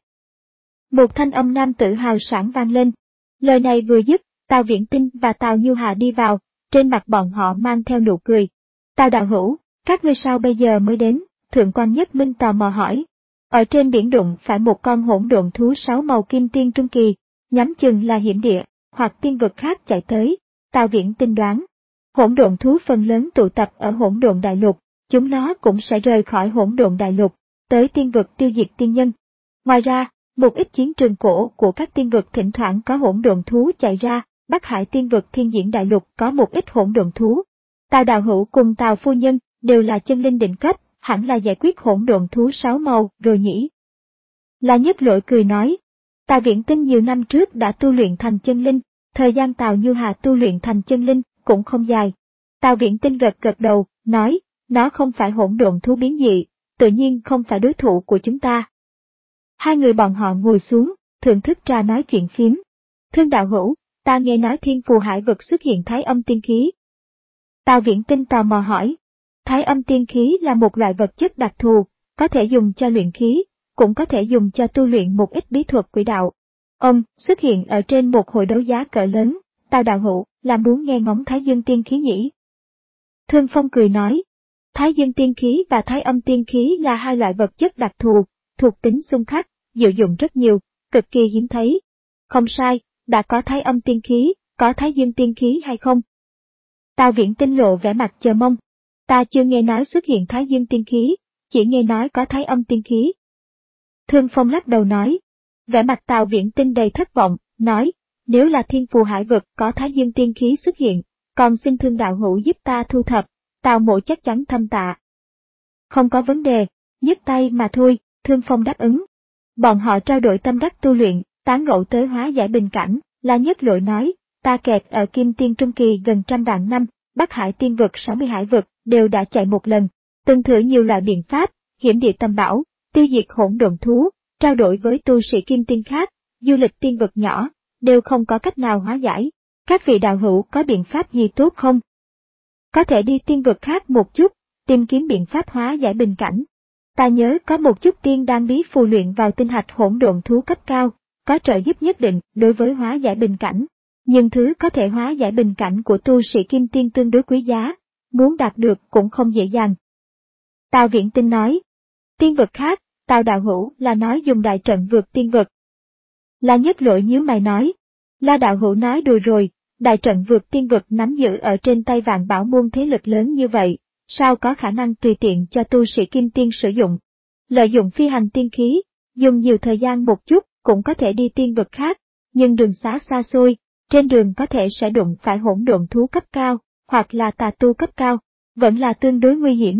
Một thanh âm nam tử hào sảng vang lên. Lời này vừa dứt, Tào Viễn Tinh và Tào Như Hà đi vào, trên mặt bọn họ mang theo nụ cười. Tào đạo hữu, các ngươi sao bây giờ mới đến? Thượng quan Nhất Minh tò mò hỏi. Ở trên biển đụng phải một con hỗn độn thú sáu màu kim tiên trung kỳ, nhắm chừng là hiểm địa, hoặc tiên vực khác chạy tới. Tào Viễn Tinh đoán. Hỗn độn thú phần lớn tụ tập ở hỗn độn đại lục, chúng nó cũng sẽ rời khỏi hỗn độn đại lục, tới tiên vực tiêu diệt tiên nhân. Ngoài ra, một ít chiến trường cổ của các tiên vực thỉnh thoảng có hỗn độn thú chạy ra, Bắc Hải tiên vực Thiên Diễn đại lục có một ít hỗn độn thú. Tào đạo hữu cùng Tào phu nhân đều là chân linh đỉnh cấp, hẳn là giải quyết hỗn độn thú sáu màu rồi nhỉ? La Nhất Lỗi cười nói, Tào Viễn Tinh nhiều năm trước đã tu luyện thành chân linh, thời gian Tào Như Hà tu luyện thành chân linh cũng không dài. Tào Viễn Tinh gật gật đầu, nói, nó không phải hỗn độn thú biến dị, tự nhiên không phải đối thủ của chúng ta. Hai người bọn họ ngồi xuống, thưởng thức trà nói chuyện phiếm. Thương đạo hữu, ta nghe nói Thiên Phù Hải vực xuất hiện Thái Âm tiên khí. Tào Viễn Tinh tò mò hỏi. Thái Âm tiên khí là một loại vật chất đặc thù, có thể dùng cho luyện khí, cũng có thể dùng cho tu luyện một ít bí thuật quỷ đạo. Ông xuất hiện ở trên một hội đấu giá cỡ lớn, Tào đạo hữu là muốn nghe ngóng Thái Dương tiên khí nhỉ? Thương Phong cười nói. Thái Dương tiên khí và Thái Âm tiên khí là hai loại vật chất đặc thù, thuộc tính xung khắc, diệu dụng rất nhiều, cực kỳ hiếm thấy. Không sai, đã có thái âm tiên khí, có thái dương tiên khí hay không? Tào Viễn Tinh lộ vẻ mặt chờ mong. Ta chưa nghe nói xuất hiện thái dương tiên khí, chỉ nghe nói có thái âm tiên khí. Thương Phong lắc đầu nói. Vẻ mặt Tào Viễn Tinh đầy thất vọng, nói, nếu là thiên phù hải vực có thái dương tiên khí xuất hiện, còn xin Thương đạo hữu giúp ta thu thập, Tào mộ chắc chắn thâm tạ. Không có vấn đề, nhấc tay mà thôi, Thương Phong đáp ứng. Bọn họ trao đổi tâm đắc tu luyện, tán gẫu tới hóa giải bình cảnh, La Nhất Lỗi nói, ta kẹt ở Kim Tiên Trung Kỳ gần trăm vạn năm, Bắc Hải tiên vực sáu mươi hải vực, đều đã chạy một lần, từng thử nhiều loại biện pháp, hiểm địa tầm bảo, tiêu diệt hỗn độn thú, trao đổi với tu sĩ Kim Tiên khác, du lịch tiên vực nhỏ, đều không có cách nào hóa giải. Các vị đạo hữu có biện pháp gì tốt không? Có thể đi tiên vực khác một chút, tìm kiếm biện pháp hóa giải bình cảnh. Ta nhớ có một chút tiên đang bí phù luyện vào tinh hạch hỗn độn thú cấp cao, có trợ giúp nhất định đối với hóa giải bình cảnh. Nhưng thứ có thể hóa giải bình cảnh của tu sĩ Kim Tiên tương đối quý giá, muốn đạt được cũng không dễ dàng. Tào Viễn Tinh nói, tiên vực khác, Tào đạo hữu là nói dùng đại trận vượt tiên vực. La Nhất Lỗi nhíu mày nói, La đạo hữu nói đùa rồi, đại trận vượt tiên vực nắm giữ ở trên tay Vạn Bảo môn thế lực lớn như vậy, sao có khả năng tùy tiện cho tu sĩ Kim Tiên sử dụng. Lợi dụng phi hành tiên khí, dùng nhiều thời gian một chút cũng có thể đi tiên vực khác, nhưng đường xá xa xôi, trên đường có thể sẽ đụng phải hỗn độn thú cấp cao, hoặc là tà tu cấp cao, vẫn là tương đối nguy hiểm.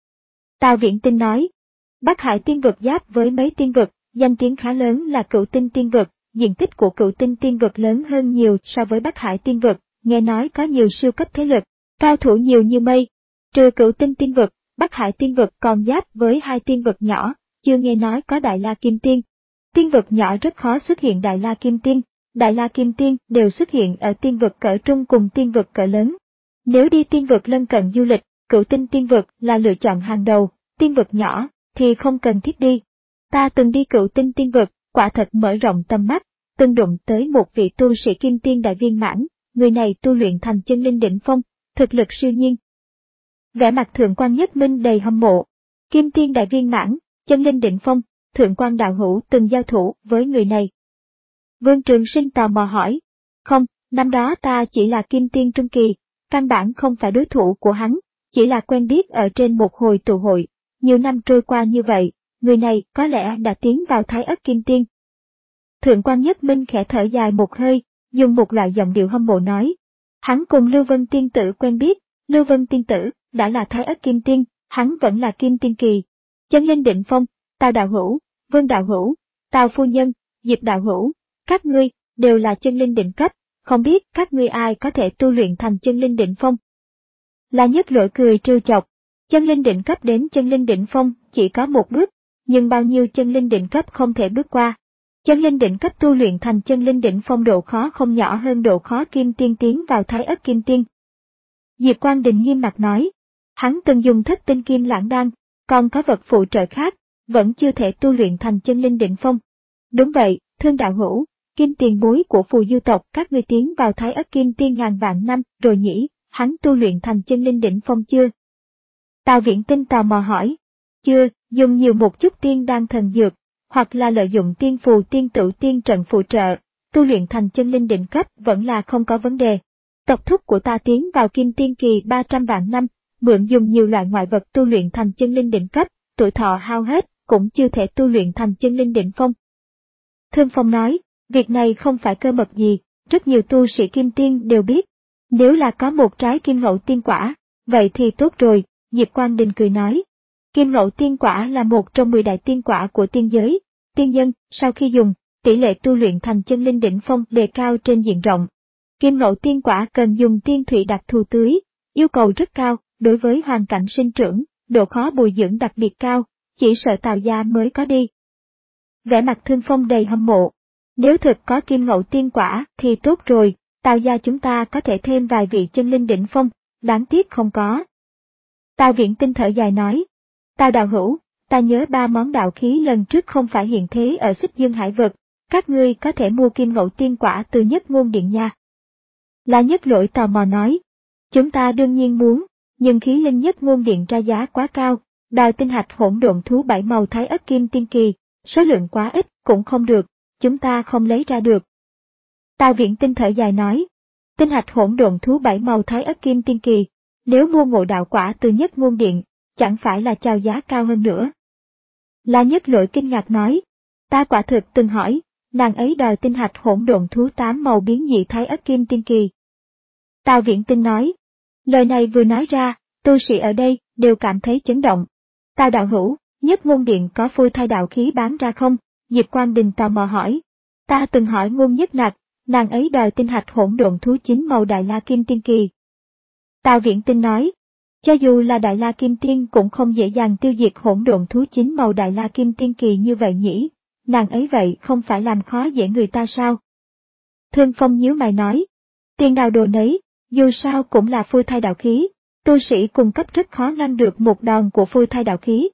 Tào Viễn Tinh nói, Bắc Hải tiên vực giáp với mấy tiên vực, danh tiếng khá lớn là Cửu Tinh tiên vực, diện tích của Cửu Tinh tiên vực lớn hơn nhiều so với Bắc Hải tiên vực, nghe nói có nhiều siêu cấp thế lực, cao thủ nhiều như mây. Trừ Cửu Tinh tiên vực, Bắc Hải tiên vực còn giáp với hai tiên vực nhỏ, chưa nghe nói có Đại La Kim Tiên. Tiên vực nhỏ rất khó xuất hiện Đại La Kim Tiên, Đại La Kim Tiên đều xuất hiện ở tiên vực cỡ trung cùng tiên vực cỡ lớn. Nếu đi tiên vực lân cận du lịch, Cửu Tinh tiên vực là lựa chọn hàng đầu, tiên vực nhỏ thì không cần thiết đi. Ta từng đi Cửu Tinh tiên vực, quả thật mở rộng tầm mắt, từng đụng tới một vị tu sĩ Kim Tiên đại viên mãn, người này tu luyện thành chân linh đỉnh phong, thực lực siêu nhiên. Vẻ mặt Thượng quan Nhất Minh đầy hâm mộ. Kim Tiên đại viên mãn, chân linh đỉnh phong, Thượng quan đạo hữu từng giao thủ với người này. Vương Trường Sinh tò mò hỏi. Không, năm đó ta chỉ là Kim Tiên Trung Kỳ, căn bản không phải đối thủ của hắn, chỉ là quen biết ở trên một hồi tụ hội. Nhiều năm trôi qua như vậy, người này có lẽ đã tiến vào Thái Ất Kim Tiên. Thượng quan Nhất Minh khẽ thở dài một hơi, dùng một loại giọng điệu hâm mộ nói. Hắn cùng Lưu Vân Tiên Tử quen biết, Lưu Vân Tiên Tử đã là Thái Ất Kim Tiên, hắn vẫn là Kim Tiên Kỳ. Chân linh đỉnh phong, Tào đạo hữu, Vương đạo hữu, Tào phu nhân, Diệp đạo hữu, các ngươi đều là chân linh đỉnh cấp, không biết các ngươi ai có thể tu luyện thành chân linh đỉnh phong. La Nhất Lỗi cười trêu chọc, chân linh đỉnh cấp đến chân linh đỉnh phong chỉ có một bước, nhưng bao nhiêu chân linh đỉnh cấp không thể bước qua. Chân linh đỉnh cấp tu luyện thành chân linh đỉnh phong độ khó không nhỏ hơn độ khó Kim Tiên tiến vào Thái Ất Kim Tiên. Diệp Quang Đình nghiêm mặt nói, hắn từng dùng thất tinh kim lãng đan, còn có vật phụ trợ khác, vẫn chưa thể tu luyện thành chân linh đỉnh phong. Đúng vậy, Thương đạo hữu, Kim tiền bối của phù du tộc các ngươi tiến vào Thái Ất Kim Tiên ngàn vạn năm rồi nhỉ, hắn tu luyện thành chân linh đỉnh phong chưa? Tào Viễn Tinh tò mò hỏi, chưa, dùng nhiều một chút tiên đan thần dược, hoặc là lợi dụng tiên phù tiên tửu tiên trận phụ trợ, tu luyện thành chân linh đỉnh cấp vẫn là không có vấn đề. Tộc thúc của ta tiến vào Kim Tiên Kỳ ba trăm vạn năm, mượn dùng nhiều loại ngoại vật tu luyện thành chân linh đỉnh cấp, tuổi thọ hao hết, cũng chưa thể tu luyện thành chân linh đỉnh phong. Thương Phong nói, việc này không phải cơ mật gì, rất nhiều tu sĩ Kim Tiên đều biết. Nếu là có một trái Kim Ngẫu Tiên Quả, vậy thì tốt rồi, Diệp Quang Đình cười nói. Kim Ngẫu Tiên Quả là một trong mười đại tiên quả của tiên giới, tiên nhân, sau khi dùng, tỷ lệ tu luyện thành chân linh đỉnh phong đề cao trên diện rộng. Kim Ngẫu Tiên Quả cần dùng tiên thủy đặc thù tưới, yêu cầu rất cao, đối với hoàn cảnh sinh trưởng, độ khó bồi dưỡng đặc biệt cao, chỉ sợ Tào gia mới có đi. Vẻ mặt Thương Phong đầy hâm mộ. Nếu thực có Kim Ngẫu Tiên Quả thì tốt rồi, Tào gia chúng ta có thể thêm vài vị chân linh đỉnh phong, đáng tiếc không có. Tào Viễn Tinh thở dài nói, Tào đạo hữu, ta nhớ ba món đạo khí lần trước không phải hiện thế ở Xích Dương Hải Vực, các ngươi có thể mua Kim Ngẫu Tiên Quả từ Nhất Ngôn Điện nha. La Nhất Lỗi tò mò nói, chúng ta đương nhiên muốn, nhưng khí linh Nhất Ngôn Điện ra giá quá cao, đòi tinh hạch hỗn độn thú bảy màu Thái Ất Kim Tiên Kỳ, số lượng quá ít cũng không được, chúng ta không lấy ra được. Tào Viễn Tinh thở dài nói, tinh hạch hỗn độn thú bảy màu thái ất kim tiên kỳ, nếu mua ngộ đạo quả từ Nhất Ngôn Điện, chẳng phải là chào giá cao hơn nữa. La Nhất Lỗi kinh ngạc nói, ta quả thực từng hỏi, nàng ấy đòi tinh hạch hỗn độn thú tám màu biến dị thái ất kim tiên kỳ. Tào Viễn Tinh nói, lời này vừa nói ra, tu sĩ ở đây đều cảm thấy chấn động. Tào đạo hữu, Nhất Ngôn Điện có phôi thai đạo khí bán ra không? Diệp Quang Đình tò mò hỏi. Ta từng hỏi Ngôn Nhất Nặc, nàng ấy đòi tinh hạch hỗn độn thú chín màu Đại La Kim Tiên Kỳ. Tào Viễn Tinh nói, cho dù là Đại La Kim Tiên cũng không dễ dàng tiêu diệt hỗn độn thú chín màu Đại La Kim Tiên Kỳ như vậy nhỉ, nàng ấy vậy không phải làm khó dễ người ta sao? Thương Phong nhíu mày nói, tiền nào đồ nấy, dù sao cũng là phôi thai đạo khí, tu sĩ cùng cấp rất khó ngăn được một đòn của phôi thai đạo khí.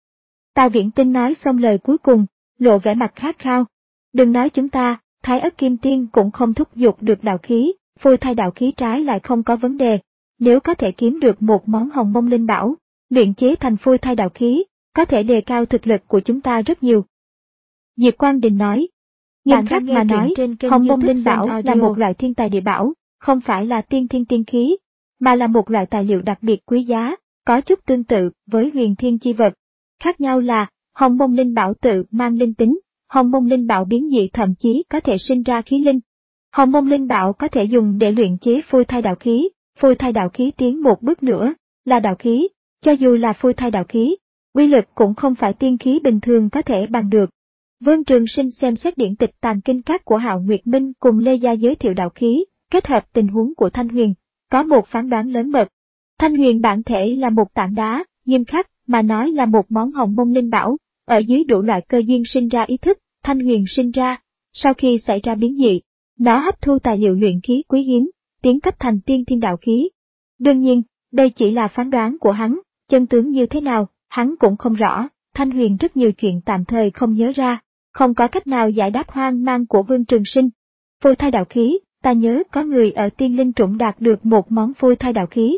Tào Viễn Tinh nói xong lời cuối cùng, lộ vẻ mặt khát khao. Đừng nói chúng ta, Thái Ất Kim Tiên cũng không thúc giục được đạo khí, phôi thai đạo khí trái lại không có vấn đề. Nếu có thể kiếm được một món hồng mông linh bảo, luyện chế thành phôi thai đạo khí, có thể đề cao thực lực của chúng ta rất nhiều. Diệp Quang Đình nói, nghiêm khắc mà nói, hồng mông linh bảo là một loại thiên tài địa bảo, không phải là tiên thiên tiên khí, mà là một loại tài liệu đặc biệt quý giá, có chút tương tự với huyền thiên chi vật. Khác nhau là, hồng mông linh bảo tự mang linh tính, hồng mông linh bảo biến dị thậm chí có thể sinh ra khí linh. Hồng mông linh bảo có thể dùng để luyện chế phôi thai đạo khí, phôi thai đạo khí tiến một bước nữa, là đạo khí, cho dù là phôi thai đạo khí, uy lực cũng không phải tiên khí bình thường có thể bằng được. Vương Trường Sinh xem xét điển tịch tàng kinh các của Hạo Nguyệt Minh cùng Lê Gia giới thiệu đạo khí, kết hợp tình huống của Thanh Huyền, có một phán đoán lớn mật. Thanh Huyền bản thể là một tảng đá, nghiêm khắc mà nói là một món hồng mông linh bảo, ở dưới đủ loại cơ duyên sinh ra ý thức, Thanh Huyền sinh ra, sau khi xảy ra biến dị, nó hấp thu tài liệu luyện khí quý hiếm, tiến cấp thành tiên thiên đạo khí. Đương nhiên, đây chỉ là phán đoán của hắn, chân tướng như thế nào, hắn cũng không rõ, Thanh Huyền rất nhiều chuyện tạm thời không nhớ ra, không có cách nào giải đáp hoang mang của Vương Trường Sinh. Phôi thai đạo khí, ta nhớ có người ở tiên linh trũng đạt được một món phôi thai đạo khí.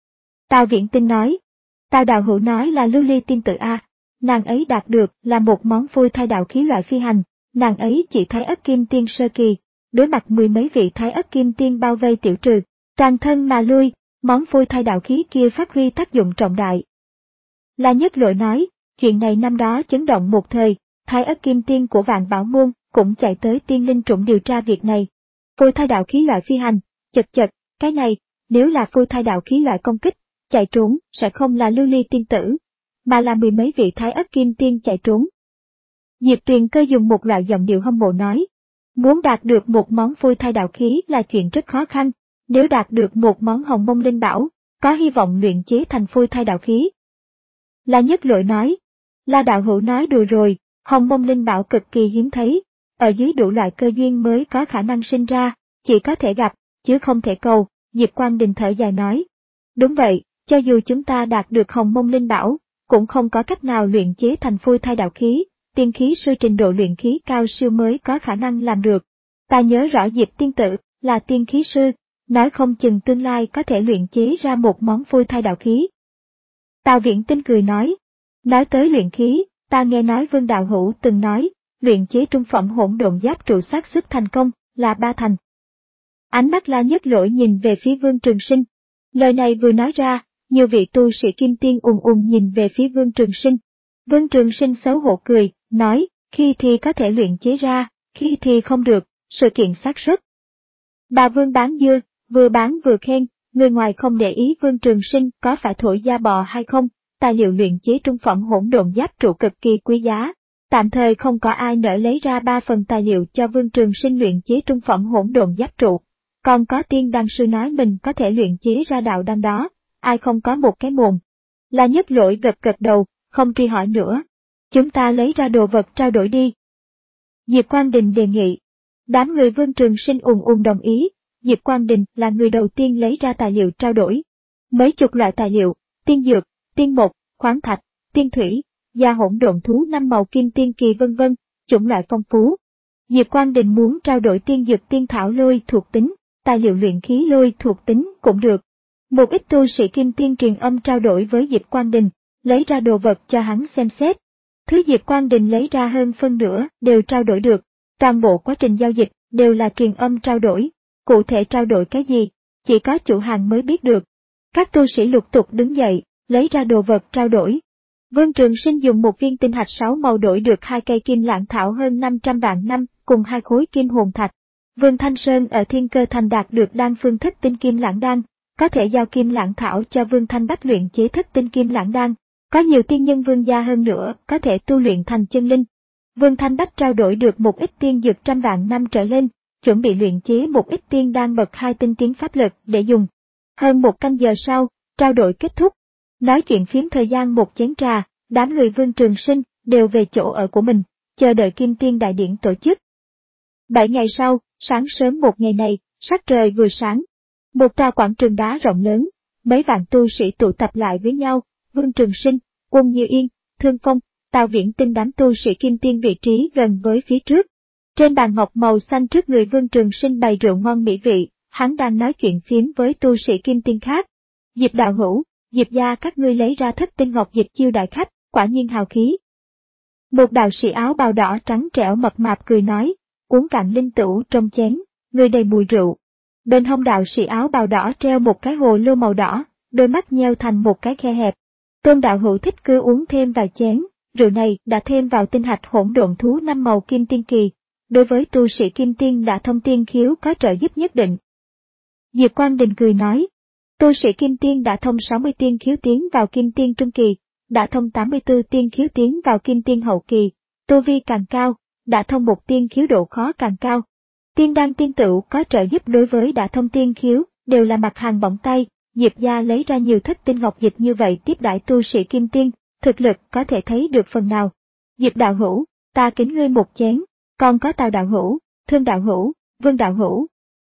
Tào Viễn Tinh nói, Tào đạo hữu nói là Lưu Ly tiên tử A, nàng ấy đạt được là một món phôi thai đạo khí loại phi hành, nàng ấy chỉ Thái Ất Kim Tiên sơ kỳ, đối mặt mười mấy vị Thái Ất Kim Tiên bao vây tiểu trừ, toàn thân mà lui, món phôi thai đạo khí kia phát huy tác dụng trọng đại. La Nhất Lỗi nói, chuyện này năm đó chấn động một thời, Thái Ất Kim Tiên của Vạn Bảo Môn cũng chạy tới tiên linh trũng điều tra việc này. Phôi thai đạo khí loại phi hành, chật chật, cái này, nếu là phôi thai đạo khí loại công kích, chạy trốn sẽ không là Lưu Ly tiên tử, mà là mười mấy vị Thái Ất Kim Tiên chạy trốn. Diệp Tuyền Cơ dùng một loại giọng điệu hâm mộ nói, muốn đạt được một món phôi thai đạo khí là chuyện rất khó khăn, nếu đạt được một món hồng mông linh bảo, có hy vọng luyện chế thành phôi thai đạo khí. La Nhất Lỗi nói, La đạo hữu nói đùa rồi, hồng mông linh bảo cực kỳ hiếm thấy, ở dưới đủ loại cơ duyên mới có khả năng sinh ra, chỉ có thể gặp, chứ không thể cầu. Diệp Quang Đình thở dài nói, đúng vậy, cho dù chúng ta đạt được hồng mông linh bảo, cũng không có cách nào luyện chế thành phôi thai đạo khí, tiên khí sư trình độ luyện khí cao siêu mới có khả năng làm được. Ta nhớ rõ Diệp tiên tử là tiên khí sư, nói không chừng tương lai có thể luyện chế ra một món phôi thai đạo khí. Tào Viễn Tinh cười nói, nói tới luyện khí, ta nghe nói Vương đạo hữu từng nói, luyện chế trung phẩm hỗn độn giáp trụ xác suất thành công là ba thành. Ánh mắt La Nhất Lỗi nhìn về phía Vương Trường Sinh. Lời này vừa nói ra, nhiều vị tu sĩ kim tiên ùn ùn nhìn về phía Vương Trường Sinh. Vương Trường Sinh xấu hổ cười, nói, khi thì có thể luyện chế ra, khi thì không được, sự kiện xác suất. Bà Vương bán dưa, vừa bán vừa khen, người ngoài không để ý Vương Trường Sinh có phải thổi da bò hay không, tài liệu luyện chế trung phẩm hỗn độn giáp trụ cực kỳ quý giá. Tạm thời không có ai nỡ lấy ra ba phần tài liệu cho Vương Trường Sinh luyện chế trung phẩm hỗn độn giáp trụ. Còn có tiên đan sư nói mình có thể luyện chế ra đạo đan đó, ai không có một cái mồm. La Nhất Lỗi gật gật đầu, không truy hỏi nữa. Chúng ta lấy ra đồ vật trao đổi đi. Diệp Quang Đình đề nghị. Đám người Vương Trường Sinh ùn ùn đồng ý, Diệp Quang Đình là người đầu tiên lấy ra tài liệu trao đổi. Mấy chục loại tài liệu, tiên dược, tiên mộc, khoáng thạch, tiên thủy, da hỗn độn thú năm màu kim tiên kỳ vân vân, chủng loại phong phú. Diệp Quang Đình muốn trao đổi tiên dược tiên thảo lôi thuộc tính, tài liệu luyện khí lôi thuộc tính cũng được. Một ít tu sĩ kim tiên truyền âm trao đổi với Diệp Quang Đình, lấy ra đồ vật cho hắn xem xét. Thứ Diệp Quang Đình lấy ra hơn phân nửa đều trao đổi được, toàn bộ quá trình giao dịch đều là truyền âm trao đổi. Cụ thể trao đổi cái gì, chỉ có chủ hàng mới biết được. Các tu sĩ lục tục đứng dậy, lấy ra đồ vật trao đổi. Vương Trường Sinh dùng một viên tinh hạch sáu màu đổi được hai cây kim lãng thảo hơn năm trăm vạn năm, cùng hai khối kim hồn thạch. Vương Thanh Sơn ở Thiên Cơ Thành đạt được đan phương thất tinh kim lãng đan, có thể giao kim lãng thảo cho Vương Thanh Bách luyện chế thất tinh kim lãng đan. Có nhiều tiên nhân vương gia hơn nữa, có thể tu luyện thành chân linh. Vương Thanh Bách trao đổi được một ít tiên dược trăm vạn năm trở lên, chuẩn bị luyện chế một ít tiên đan bậc hai tinh tiến pháp lực để dùng. Hơn một canh giờ sau, trao đổi kết thúc. Nói chuyện phiếm thời gian một chén trà, đám người Vương Trường Sinh đều về chỗ ở của mình, chờ đợi Kim Tiên Đại Điển tổ chức. Bảy ngày sau, sáng sớm một ngày này, sắc trời vừa sáng. Một tòa quảng trường đá rộng lớn, mấy vạn tu sĩ tụ tập lại với nhau, Vương Trường Sinh, Quân Như Yên, Thương Phong, Tào Viễn Tinh đám tu sĩ Kim Tiên vị trí gần với phía trước. Trên bàn ngọc màu xanh trước người Vương Trường Sinh bày rượu ngon mỹ vị, hắn đang nói chuyện phiếm với tu sĩ Kim Tiên khác. Diệp đạo hữu, Diệp gia các ngươi lấy ra thất tinh ngọc dịch chiêu đại khách, quả nhiên hào khí. Một đạo sĩ áo bào đỏ trắng trẻo mập mạp cười nói, uống cạn linh tửu trong chén, người đầy mùi rượu. Bên hông đạo sĩ áo bào đỏ treo một cái hồ lô màu đỏ, đôi mắt nheo thành một cái khe hẹp. Tôn đạo hữu thích cứ uống thêm vài chén, rượu này đã thêm vào tinh hạch hỗn độn thú năm màu kim tiên kỳ. Đối với tu sĩ Kim Tiên đã thông tiên khiếu có trợ giúp nhất định. Diệp Quang Đình cười nói, tu sĩ Kim Tiên đã thông sáu mươi tiên khiếu tiến vào Kim Tiên trung kỳ, đã thông tám mươi tư tiên khiếu tiến vào Kim Tiên hậu kỳ, tu vi càng cao, đã thông một tiên khiếu độ khó càng cao. Tiên đan tiên tửu có trợ giúp đối với đã thông tiên khiếu, đều là mặt hàng bỏng tay, Diệp gia lấy ra nhiều thất tinh ngọc dịch như vậy tiếp đãi tu sĩ Kim Tiên, thực lực có thể thấy được phần nào. Diệp đạo hữu, ta kính ngươi một chén. Còn có Tào đạo hữu, Thương đạo hữu, Vương đạo hữu.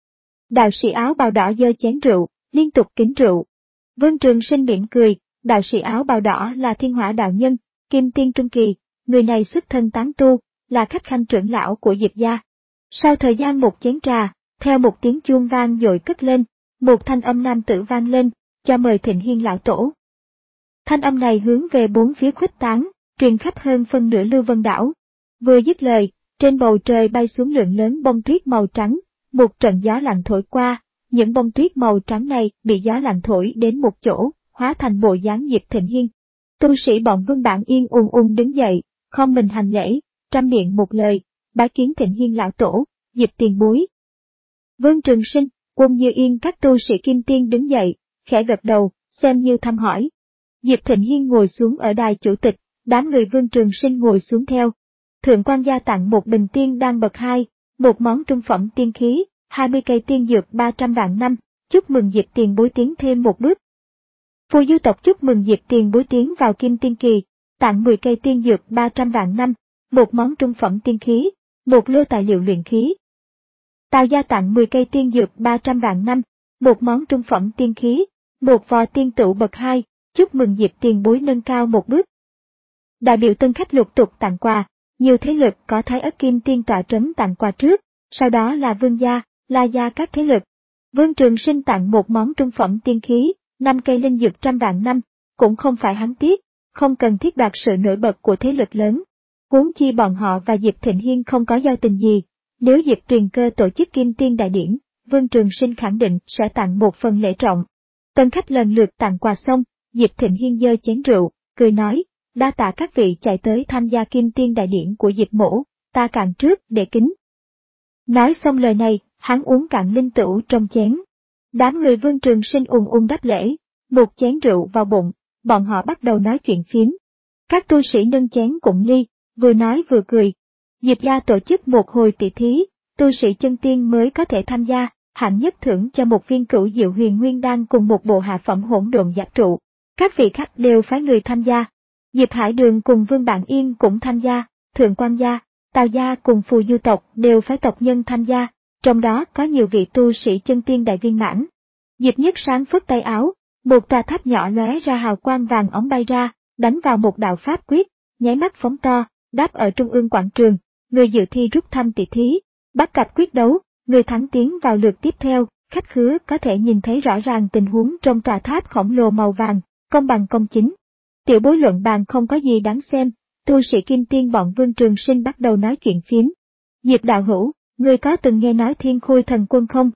Đạo sĩ áo bào đỏ giơ chén rượu, liên tục kính rượu. Vương Trường Sinh mỉm cười, đạo sĩ áo bào đỏ là Thiên Hỏa đạo nhân, Kim Tiên trung kỳ, người này xuất thân tán tu, là khách khanh trưởng lão của Diệp gia. Sau thời gian một chén trà, theo một tiếng chuông vang dội cất lên, một thanh âm nam tử vang lên, cho mời Thịnh Hiên lão tổ. Thanh âm này hướng về bốn phía khuếch tán, truyền khắp hơn phân nửa Lưu Vân đảo. Vừa dứt lời, trên bầu trời bay xuống lượng lớn bông tuyết màu trắng, một trận gió lạnh thổi qua, những bông tuyết màu trắng này bị gió lạnh thổi đến một chỗ, hóa thành bộ dáng Diệp Thịnh Hiên. Tu sĩ bọn Vương Bản Yên ùn ùn đứng dậy, không mình hành lễ, trăm miệng một lời, bái kiến Thịnh Hiên lão tổ, Diệp tiền bối. Vương Trường Sinh, Quân Như Yên các tu sĩ Kim Tiên đứng dậy, khẽ gật đầu, xem như thăm hỏi. Diệp Thịnh Hiên ngồi xuống ở đài chủ tịch, đám người Vương Trường Sinh ngồi xuống theo. Thượng quan gia tặng một bình tiên đan bậc hai, một món trung phẩm tiên khí, hai mươi cây tiên dược ba trăm vạn năm, chúc mừng Diệp tiền bối tiến thêm một bước. Phù Du tộc chúc mừng Diệp tiền bối tiến vào kim tiên kỳ, tặng mười cây tiên dược ba trăm vạn năm, một món trung phẩm tiên khí, một lô tài liệu luyện khí. Tào gia tặng mười cây tiên dược ba trăm vạn năm, một món trung phẩm tiên khí, một vò tiên tửu bậc hai, chúc mừng Diệp tiền bối nâng cao một bước. Đại biểu tân khách lục tục tặng quà. Nhiều thế lực có Thái Ất Kim Tiên tọa trấn tặng quà trước, sau đó là Vương gia, La gia các thế lực. Vương Trường Sinh tặng một món trung phẩm tiên khí, năm cây linh dược trăm vạn năm, cũng không phải hắn tiếc, không cần thiết đoạt sự nổi bật của thế lực lớn. Huống chi bọn họ và Diệp Thịnh Hiên không có giao tình gì, nếu Diệp Tuyền Cơ tổ chức Kim Tiên đại điển, Vương Trường Sinh khẳng định sẽ tặng một phần lễ trọng. Tân khách lần lượt tặng quà xong, Diệp Thịnh Hiên giơ chén rượu, cười nói. Đa tạ các vị chạy tới tham gia Kim Tiên đại điển của Diệp mỗ, ta cạn trước để kính. Nói xong lời này, hắn uống cạn linh tửu trong chén. Đám người Vương Trường Sinh ùn ùn đáp lễ, một chén rượu vào bụng, bọn họ bắt đầu nói chuyện phiếm. Các tu sĩ nâng chén cụng ly, vừa nói vừa cười. Diệp gia tổ chức một hồi tỷ thí, tu sĩ chân tiên mới có thể tham gia, hạng nhất thưởng cho một viên cửu diệu huyền nguyên đan cùng một bộ hạ phẩm hỗn độn giáp trụ. Các vị khách đều phái người tham gia. Diệp Hải Đường cùng Vương Bản Yên cũng tham gia, Thượng quan gia, Tào gia cùng Phù Du tộc đều phái tộc nhân tham gia, trong đó có nhiều vị tu sĩ chân tiên đại viên mãn. Diệp Nhất Sáng phất tay áo, một tòa tháp nhỏ lóe ra hào quang vàng óng bay ra, đánh vào một đạo pháp quyết, nháy mắt phóng to, đáp ở trung ương quảng trường, người dự thi rút thăm tỷ thí, bắt cặp quyết đấu, người thắng tiến vào lượt tiếp theo, khách khứa có thể nhìn thấy rõ ràng tình huống trong tòa tháp khổng lồ màu vàng, công bằng công chính. Tiểu bối luận bàn không có gì đáng xem, tu sĩ Kim Tiên bọn Vương Trường Sinh bắt đầu nói chuyện phiếm. Diệp đạo hữu, ngươi có từng nghe nói Thiên Khôi Thần Quân không?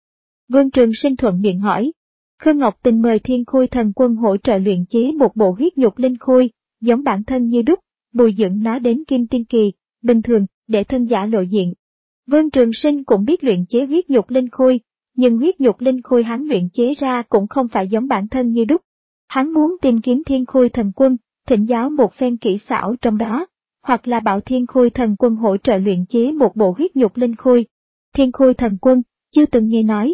Vương Trường Sinh thuận miệng hỏi. Khương Ngọc Tình mời Thiên Khôi Thần Quân hỗ trợ luyện chế một bộ huyết nhục linh khôi, giống bản thân như đúc, bồi dưỡng nó đến kim tiên kỳ, bình thường, để thân giả lộ diện. Vương Trường Sinh cũng biết luyện chế huyết nhục linh khôi, nhưng huyết nhục linh khôi hắn luyện chế ra cũng không phải giống bản thân như đúc. Hắn muốn tìm kiếm Thiên Khôi Thần Quân, thỉnh giáo một phen kỹ xảo trong đó, hoặc là bảo Thiên Khôi Thần Quân hỗ trợ luyện chế một bộ huyết nhục linh khôi. Thiên Khôi Thần Quân, chưa từng nghe nói.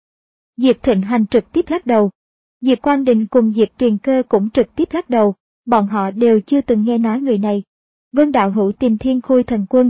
Diệp Thịnh Hành trực tiếp lắc đầu. Diệp Quang Đình cùng Diệp Tuyền Cơ cũng trực tiếp lắc đầu, bọn họ đều chưa từng nghe nói người này. Vương Đạo Hữu tìm Thiên Khôi Thần Quân.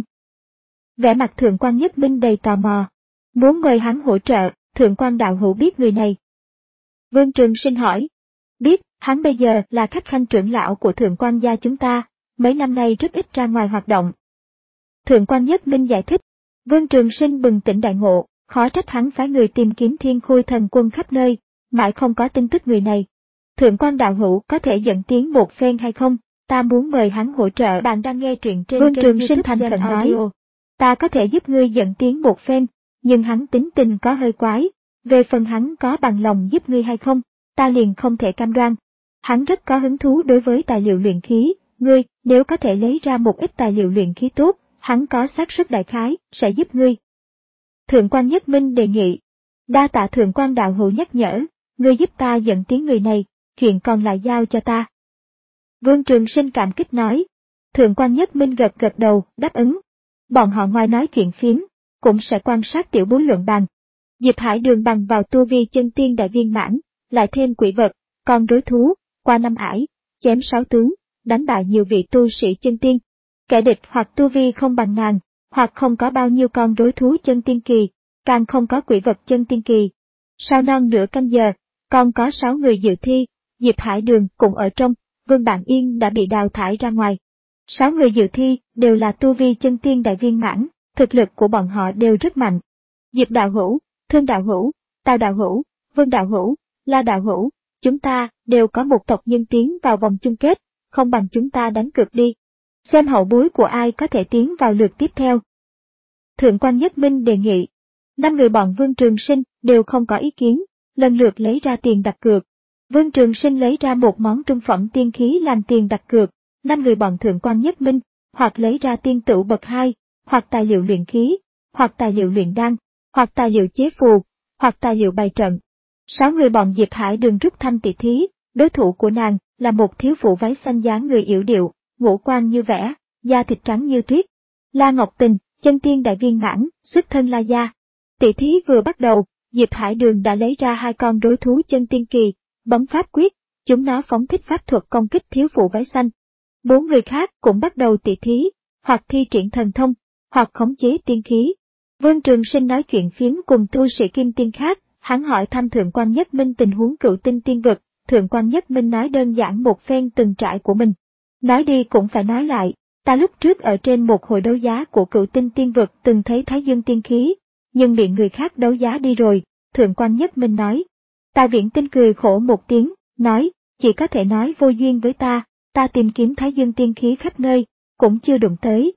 Vẻ mặt Thượng quan Nhất Minh đầy tò mò. Muốn mời hắn hỗ trợ, Thượng quan Đạo Hữu biết người này. Vương Trường Sinh hỏi. Biết, hắn bây giờ là khách khanh trưởng lão của Thượng quan gia chúng ta, mấy năm nay rất ít ra ngoài hoạt động. Thượng quan Nhất Minh giải thích. Vương Trường Sinh bừng tỉnh đại ngộ, khó trách hắn phái người tìm kiếm Thiên Khôi Thần Quân khắp nơi, mãi không có tin tức người này. Thượng quan Đạo Hữu có thể dẫn tiếng một phen hay không? Ta muốn mời hắn hỗ trợ. Bạn đang nghe truyện trên Vương Trường Sinh thành khẩn nói. Ta có thể giúp ngươi dẫn tiếng một phen, nhưng hắn tính tình có hơi quái. Về phần hắn có bằng lòng giúp ngươi hay không, ta liền không thể cam đoan. Hắn rất có hứng thú đối với tài liệu luyện khí, ngươi, nếu có thể lấy ra một ít tài liệu luyện khí tốt, hắn có xác suất đại khái, sẽ giúp ngươi. Thượng quan Nhất Minh đề nghị. Đa tạ Thượng quan Đạo Hữu nhắc nhở, ngươi giúp ta dẫn tiếng người này, chuyện còn lại giao cho ta. Vương Trường Sinh cảm kích nói. Thượng quan Nhất Minh gật gật đầu, đáp ứng. Bọn họ ngoài nói chuyện phiếm, cũng sẽ quan sát tiểu bối luận bàn. Diệp Hải Đường bằng vào tu vi chân tiên đại viên mãn, lại thêm quỷ vật, còn đối thú, qua năm ải, chém sáu tướng, đánh bại nhiều vị tu sĩ chân tiên. Kẻ địch hoặc tu vi không bằng nàng, hoặc không có bao nhiêu con đối thú chân tiên kỳ, càng không có quỷ vật chân tiên kỳ. Sau non nửa canh giờ, còn có sáu người dự thi, Diệp Hải Đường cũng ở trong, Vương Bạn Yên đã bị đào thải ra ngoài. Sáu người dự thi đều là tu vi chân tiên đại viên mãn, thực lực của bọn họ đều rất mạnh. Diệp Đạo Hữu, Thương Đạo Hữu, Tào Đạo Hữu, Vương Đạo Hữu, La Đạo Hữu, chúng ta đều có một tộc nhân tiến vào vòng chung kết, không bằng chúng ta đánh cược đi. Xem hậu bối của ai có thể tiến vào lượt tiếp theo. Thượng quan Nhất Minh đề nghị. Năm người bọn Vương Trường Sinh đều không có ý kiến, lần lượt lấy ra tiền đặt cược. Vương Trường Sinh lấy ra một món trung phẩm tiên khí làm tiền đặt cược, năm người bọn Thượng quan Nhất Minh, hoặc lấy ra tiên tửu bậc hai, hoặc tài liệu luyện khí, hoặc tài liệu luyện đan, hoặc tài liệu chế phù, hoặc tài liệu bày trận. Sáu người bọn Diệp Hải Đường rút thăm tỷ thí, đối thủ của nàng là một thiếu phụ váy xanh dáng người yểu điệu, ngũ quan như vẽ, da thịt trắng như tuyết. La Ngọc Tình, chân tiên đại viên mãn, xuất thân La gia. Tỷ thí vừa bắt đầu, Diệp Hải Đường đã lấy ra hai con đối thú chân tiên kỳ, bấm pháp quyết, chúng nó phóng thích pháp thuật công kích thiếu phụ váy xanh. Bốn người khác cũng bắt đầu tỷ thí, hoặc thi triển thần thông, hoặc khống chế tiên khí. Vương Trường Sinh nói chuyện phiếm cùng tu sĩ kim tiên khác, hắn hỏi thăm Thượng quan Nhất Minh tình huống cựu tinh tiên vực, Thượng quan Nhất Minh nói đơn giản một phen từng trải của mình. Nói đi cũng phải nói lại, ta lúc trước ở trên một hồi đấu giá của cựu tinh tiên vực từng thấy Thái Dương tiên khí, nhưng bị người khác đấu giá đi rồi, Thượng quan Nhất Minh nói. Tào Viễn Tinh cười khổ một tiếng, nói, chỉ có thể nói vô duyên với ta, ta tìm kiếm Thái Dương tiên khí khắp nơi, cũng chưa đụng tới.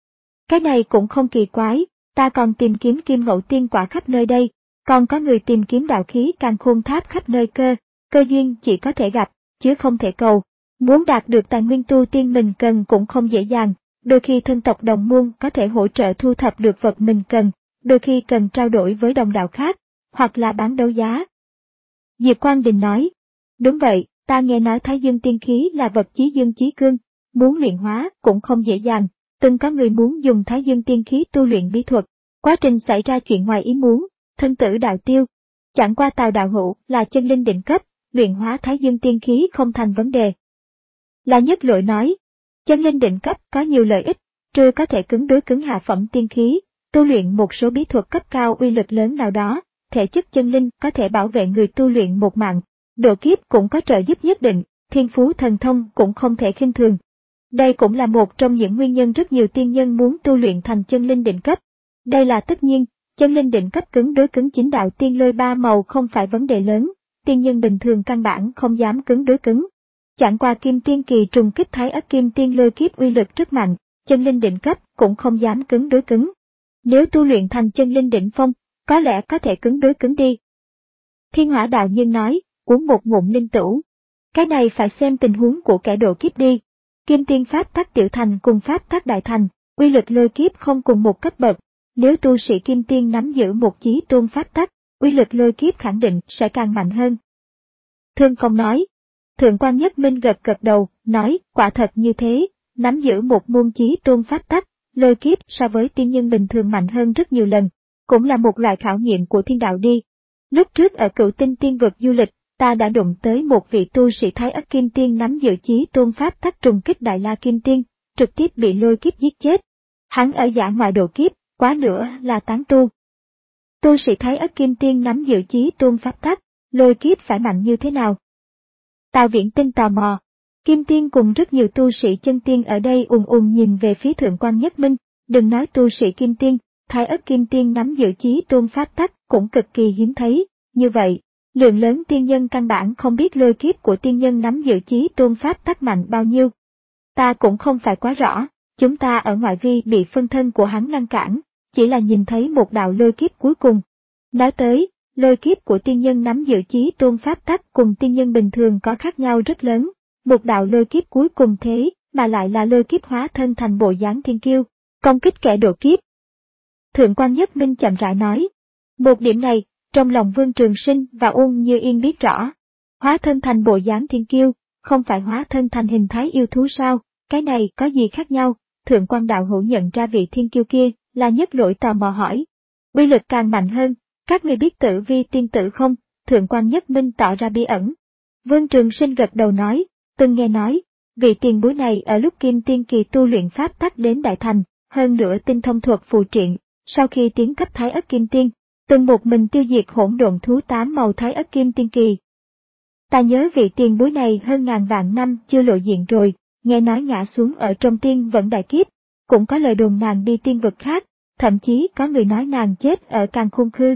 Cái này cũng không kỳ quái, ta còn tìm kiếm Kim Ngẫu tiên quả khắp nơi đây, còn có người tìm kiếm đạo khí Càn Khôn Tháp khắp nơi cơ, cơ duyên chỉ có thể gặp, chứ không thể cầu. Muốn đạt được tài nguyên tu tiên mình cần cũng không dễ dàng, đôi khi thân tộc đồng môn có thể hỗ trợ thu thập được vật mình cần, đôi khi cần trao đổi với đồng đạo khác, hoặc là bán đấu giá. Diệp Quang Đình nói, đúng vậy, ta nghe nói Thái Dương tiên khí là vật chí dương chí cương, muốn luyện hóa cũng không dễ dàng, từng có người muốn dùng Thái Dương tiên khí tu luyện bí thuật, quá trình xảy ra chuyện ngoài ý muốn, thân tử đạo tiêu. Chẳng qua Tào Đạo Hữu là chân linh đỉnh cấp, luyện hóa Thái Dương tiên khí không thành vấn đề. La Nhất Lỗi nói, chân linh đỉnh cấp có nhiều lợi ích, trừ có thể cứng đối cứng hạ phẩm tiên khí, tu luyện một số bí thuật cấp cao uy lực lớn nào đó, thể chất chân linh có thể bảo vệ người tu luyện một mạng, độ kiếp cũng có trợ giúp nhất định, thiên phú thần thông cũng không thể khinh thường. Đây cũng là một trong những nguyên nhân rất nhiều tiên nhân muốn tu luyện thành chân linh đỉnh cấp. Đây là tất nhiên, chân linh đỉnh cấp cứng đối cứng chính đạo tiên lôi ba màu không phải vấn đề lớn, tiên nhân bình thường căn bản không dám cứng đối cứng. Chẳng qua kim tiên kỳ trùng kích Thái Ất kim tiên lôi kiếp uy lực rất mạnh, chân linh đỉnh cấp cũng không dám cứng đối cứng. Nếu tu luyện thành chân linh đỉnh phong, có lẽ có thể cứng đối cứng đi. Thiên Hỏa đạo nhân nói, uống một ngụm linh tửu. Cái này phải xem tình huống của kẻ độ kiếp đi. Kim tiên pháp tắc tiểu thành cùng pháp tắc đại thành, uy lực lôi kiếp không cùng một cấp bậc. Nếu tu sĩ kim tiên nắm giữ một chí tôn pháp tắc, uy lực lôi kiếp khẳng định sẽ càng mạnh hơn. Thương Không nói. Thượng quan Nhất Minh gật gật đầu, nói, quả thật như thế, nắm giữ một môn chí tôn pháp tắc, lôi kiếp so với tiên nhân bình thường mạnh hơn rất nhiều lần, cũng là một loại khảo nghiệm của thiên đạo đi. Lúc trước ở Cựu Tinh Tiên vực du lịch, ta đã đụng tới một vị tu sĩ Thái Ất Kim Tiên nắm giữ chí tôn pháp tắc trùng kích Đại La Kim Tiên, trực tiếp bị lôi kiếp giết chết. Hắn ở dã ngoại độ kiếp, quá nữa là tán tu. Tu sĩ Thái Ất Kim Tiên nắm giữ chí tôn pháp tắc, lôi kiếp phải mạnh như thế nào? Tào Viễn Tinh tò mò. Kim Tiên cùng rất nhiều tu sĩ chân tiên ở đây ùn ùn nhìn về phía Thượng quan Nhất Minh, đừng nói tu sĩ Kim Tiên, Thái Ất Kim Tiên nắm giữ chí tôn pháp tắc cũng cực kỳ hiếm thấy, như vậy, lượng lớn tiên nhân căn bản không biết lôi kiếp của tiên nhân nắm giữ chí tôn pháp tắc mạnh bao nhiêu. Ta cũng không phải quá rõ, chúng ta ở ngoại vi bị phân thân của hắn ngăn cản, chỉ là nhìn thấy một đạo lôi kiếp cuối cùng. Nói tới, lôi kiếp của tiên nhân nắm giữ chí tôn pháp tắc cùng tiên nhân bình thường có khác nhau rất lớn, một đạo lôi kiếp cuối cùng thế mà lại là lôi kiếp hóa thân thành bộ dáng thiên kiêu, công kích kẻ độ kiếp. Thượng quan Nhất Minh chậm rãi nói, một điểm này, trong lòng Vương Trường Sinh và Uông Như Yên biết rõ. Hóa thân thành bộ dáng thiên kiêu, không phải hóa thân thành hình thái yêu thú sao, cái này có gì khác nhau? Thượng quan đạo hữu nhận ra vị thiên kiêu kia, là Nhất Lỗi tò mò hỏi. Uy lực càng mạnh hơn, các người biết Tử Vi tiên tử không? Thượng quan Nhất Minh tỏ ra bí ẩn. Vương Trường Sinh gật đầu nói, từng nghe nói, vị tiền bối này ở lúc Kim Tiên kỳ tu luyện pháp tắc đến đại thành, hơn nữa tinh thông thuật phù triện, sau khi tiến cấp Thái Ất Kim Tiên, từng một mình tiêu diệt hỗn độn thú tám màu Thái Ất Kim Tiên kỳ. Ta nhớ vị tiền bối này hơn ngàn vạn năm chưa lộ diện rồi, nghe nói ngã xuống ở trong tiên vẫn đại kiếp, cũng có lời đồn nàng đi tiên vực khác, thậm chí có người nói nàng chết ở Càn Khôn Khư.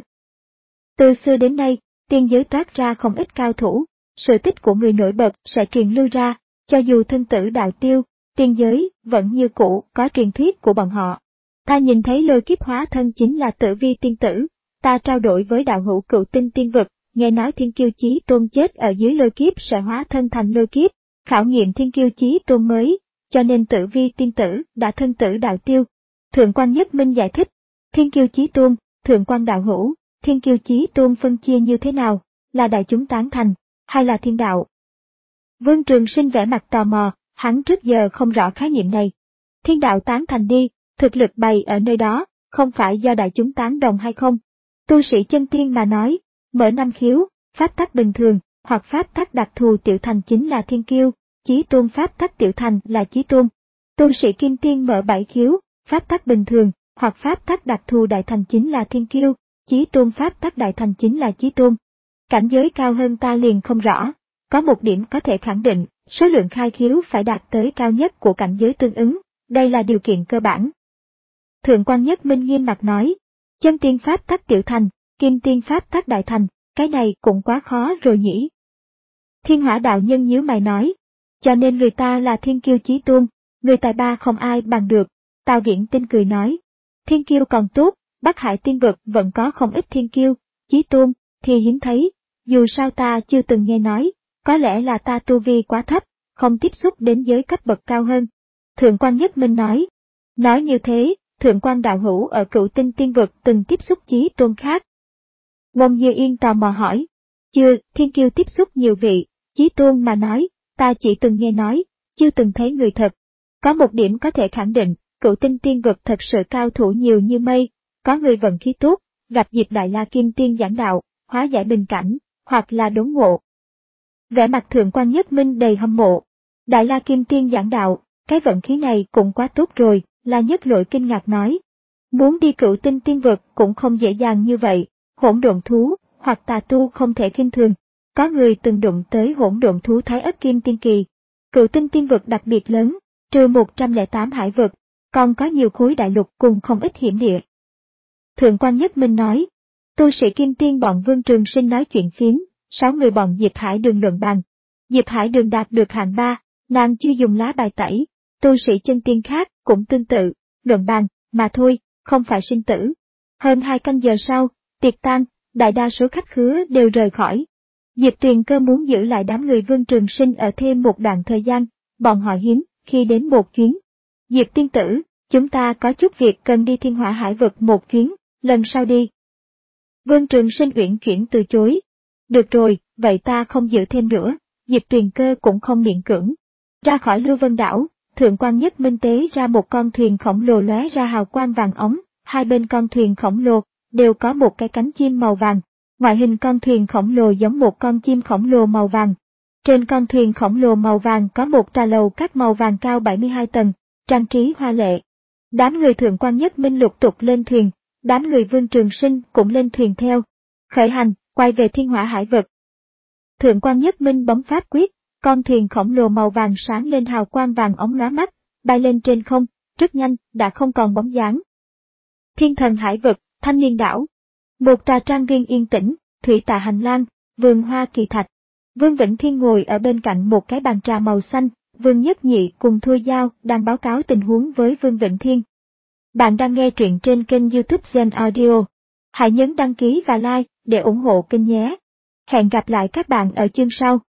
Từ xưa đến nay, tiên giới toát ra không ít cao thủ, sự tích của người nổi bật sẽ truyền lưu ra, cho dù thân tử đạo tiêu, tiên giới vẫn như cũ có truyền thuyết của bọn họ. Ta nhìn thấy lôi kiếp hóa thân chính là Tử Vi tiên tử, ta trao đổi với đạo hữu Cựu Tinh tiên vực, nghe nói thiên kiêu chí tôn chết ở dưới lôi kiếp sẽ hóa thân thành lôi kiếp, khảo nghiệm thiên kiêu chí tôn mới, cho nên Tử Vi tiên tử đã thân tử đạo tiêu. Thượng quan Nhất Minh giải thích, thiên kiêu chí tôn, thượng quan đạo hữu, thiên kiêu chí tôn phân chia như thế nào, là đại chúng tán thành, hay là thiên đạo? Vương Trường Sinh vẻ mặt tò mò, hắn trước giờ không rõ khái niệm này. Thiên đạo tán thành đi, thực lực bày ở nơi đó, không phải do đại chúng tán đồng hay không? Tu sĩ chân tiên mà nói, mở năm khiếu, pháp tắc bình thường, hoặc pháp tắc đặc thù tiểu thành chính là thiên kiêu, chí tôn pháp tắc tiểu thành là chí tôn. Tu sĩ kim tiên mở bảy khiếu, pháp tắc bình thường, hoặc pháp tắc đặc thù đại thành chính là thiên kiêu, chí tôn pháp tắc đại thành chính là chí tôn. Cảnh giới cao hơn ta liền không rõ, có một điểm có thể khẳng định, số lượng khai khiếu phải đạt tới cao nhất của cảnh giới tương ứng, đây là điều kiện cơ bản. Thượng quan Nhất Minh nghiêm mặt nói, chân tiên pháp tắc tiểu thành, kim tiên pháp tắc đại thành, cái này cũng quá khó rồi nhỉ. Thiên Hỏa đạo nhân nhíu mày nói, cho nên người ta là thiên kiêu chí tôn, người tài ba không ai bằng được. Tào Viễn Tinh cười nói, thiên kiêu còn tốt, Bắc Hải tiên vực vẫn có không ít thiên kiêu, chí tôn thì hiếm thấy, dù sao ta chưa từng nghe nói, có lẽ là ta tu vi quá thấp, không tiếp xúc đến giới cấp bậc cao hơn. Thượng quan Nhất Minh nói, nói như thế, thượng quan đạo hữu ở Cựu Tinh tiên vực từng tiếp xúc chí tôn khác. Ngôn Như Yên tò mò hỏi, chưa, thiên kiêu tiếp xúc nhiều vị, chí tôn mà nói, ta chỉ từng nghe nói, chưa từng thấy người thật. Có một điểm có thể khẳng định, Cựu Tinh tiên vực thật sự cao thủ nhiều như mây, có người vận khí tốt, gặp dịp Đại La Kim Tiên giảng đạo, hóa giải bình cảnh, hoặc là đốn ngộ. Vẻ mặt thượng quan Nhất Minh đầy hâm mộ. Đại La Kim Tiên giảng đạo, cái vận khí này cũng quá tốt rồi, là Nhất Lỗi kinh ngạc nói. Muốn đi Cựu Tinh tiên vực cũng không dễ dàng như vậy, hỗn độn thú, hoặc tà tu không thể khinh thường. Có người từng đụng tới hỗn độn thú Thái Ất Kim Tiên kỳ. Cựu Tinh tiên vực đặc biệt lớn, trừ một trăm lẻ tám hải vực, còn có nhiều khối đại lục cùng không ít hiểm địa. Thượng quan Nhất Minh nói, tu sĩ Kim Tiên bọn Vương Trường Sinh nói chuyện phiếm, sáu người bọn Diệp Hải Đường luận bàn. Diệp Hải Đường đạt được hạng ba, nàng chưa dùng lá bài tẩy, tu sĩ chân tiên khác cũng tương tự, luận bàn, mà thôi, không phải sinh tử. Hơn hai canh giờ sau, tiệc tan, đại đa số khách khứa đều rời khỏi. Diệp Tuyền Cơ muốn giữ lại đám người Vương Trường Sinh ở thêm một đoạn thời gian, bọn họ hiếm khi đến một chuyến. Diệp tiên tử, chúng ta có chút việc cần đi Thiên Hỏa Hải vực một chuyến, lần sau đi. Vương Trường Sinh uyển chuyển từ chối. Được rồi, vậy ta không giữ thêm nữa. Diệp Tuyền Cơ cũng không miễn cưỡng. Ra khỏi Lưu Vân đảo, Thượng quan Nhất Minh tế ra một con thuyền khổng lồ lóe ra hào quang vàng óng, hai bên con thuyền khổng lồ đều có một cái cánh chim màu vàng. Ngoại hình con thuyền khổng lồ giống một con chim khổng lồ màu vàng. Trên con thuyền khổng lồ màu vàng có một trà lầu các màu vàng cao bảy mươi hai tầng, trang trí hoa lệ. Đám người Thượng quan Nhất Minh lục tục lên thuyền, đám người Vương Trường Sinh cũng lên thuyền theo. Khởi hành, quay về Thiên Hỏa Hải vực. Thượng quan Nhất Minh bấm pháp quyết, con thuyền khổng lồ màu vàng sáng lên hào quang vàng óng lóa mắt, bay lên trên không, rất nhanh, đã không còn bóng dáng. Thiên Thần Hải vực, Thanh Liên đảo. Một trà trang viên yên tĩnh, thủy tạ hành lang, vườn hoa kỳ thạch. Vương Vĩnh Thiên ngồi ở bên cạnh một cái bàn trà màu xanh, Vương Nhất Nhị cùng Thôi Giao đang báo cáo tình huống với Vương Vĩnh Thiên. Bạn đang nghe truyện trên kênh YouTube Gen Audio. Hãy nhấn đăng ký và like để ủng hộ kênh nhé. Hẹn gặp lại các bạn ở chương sau.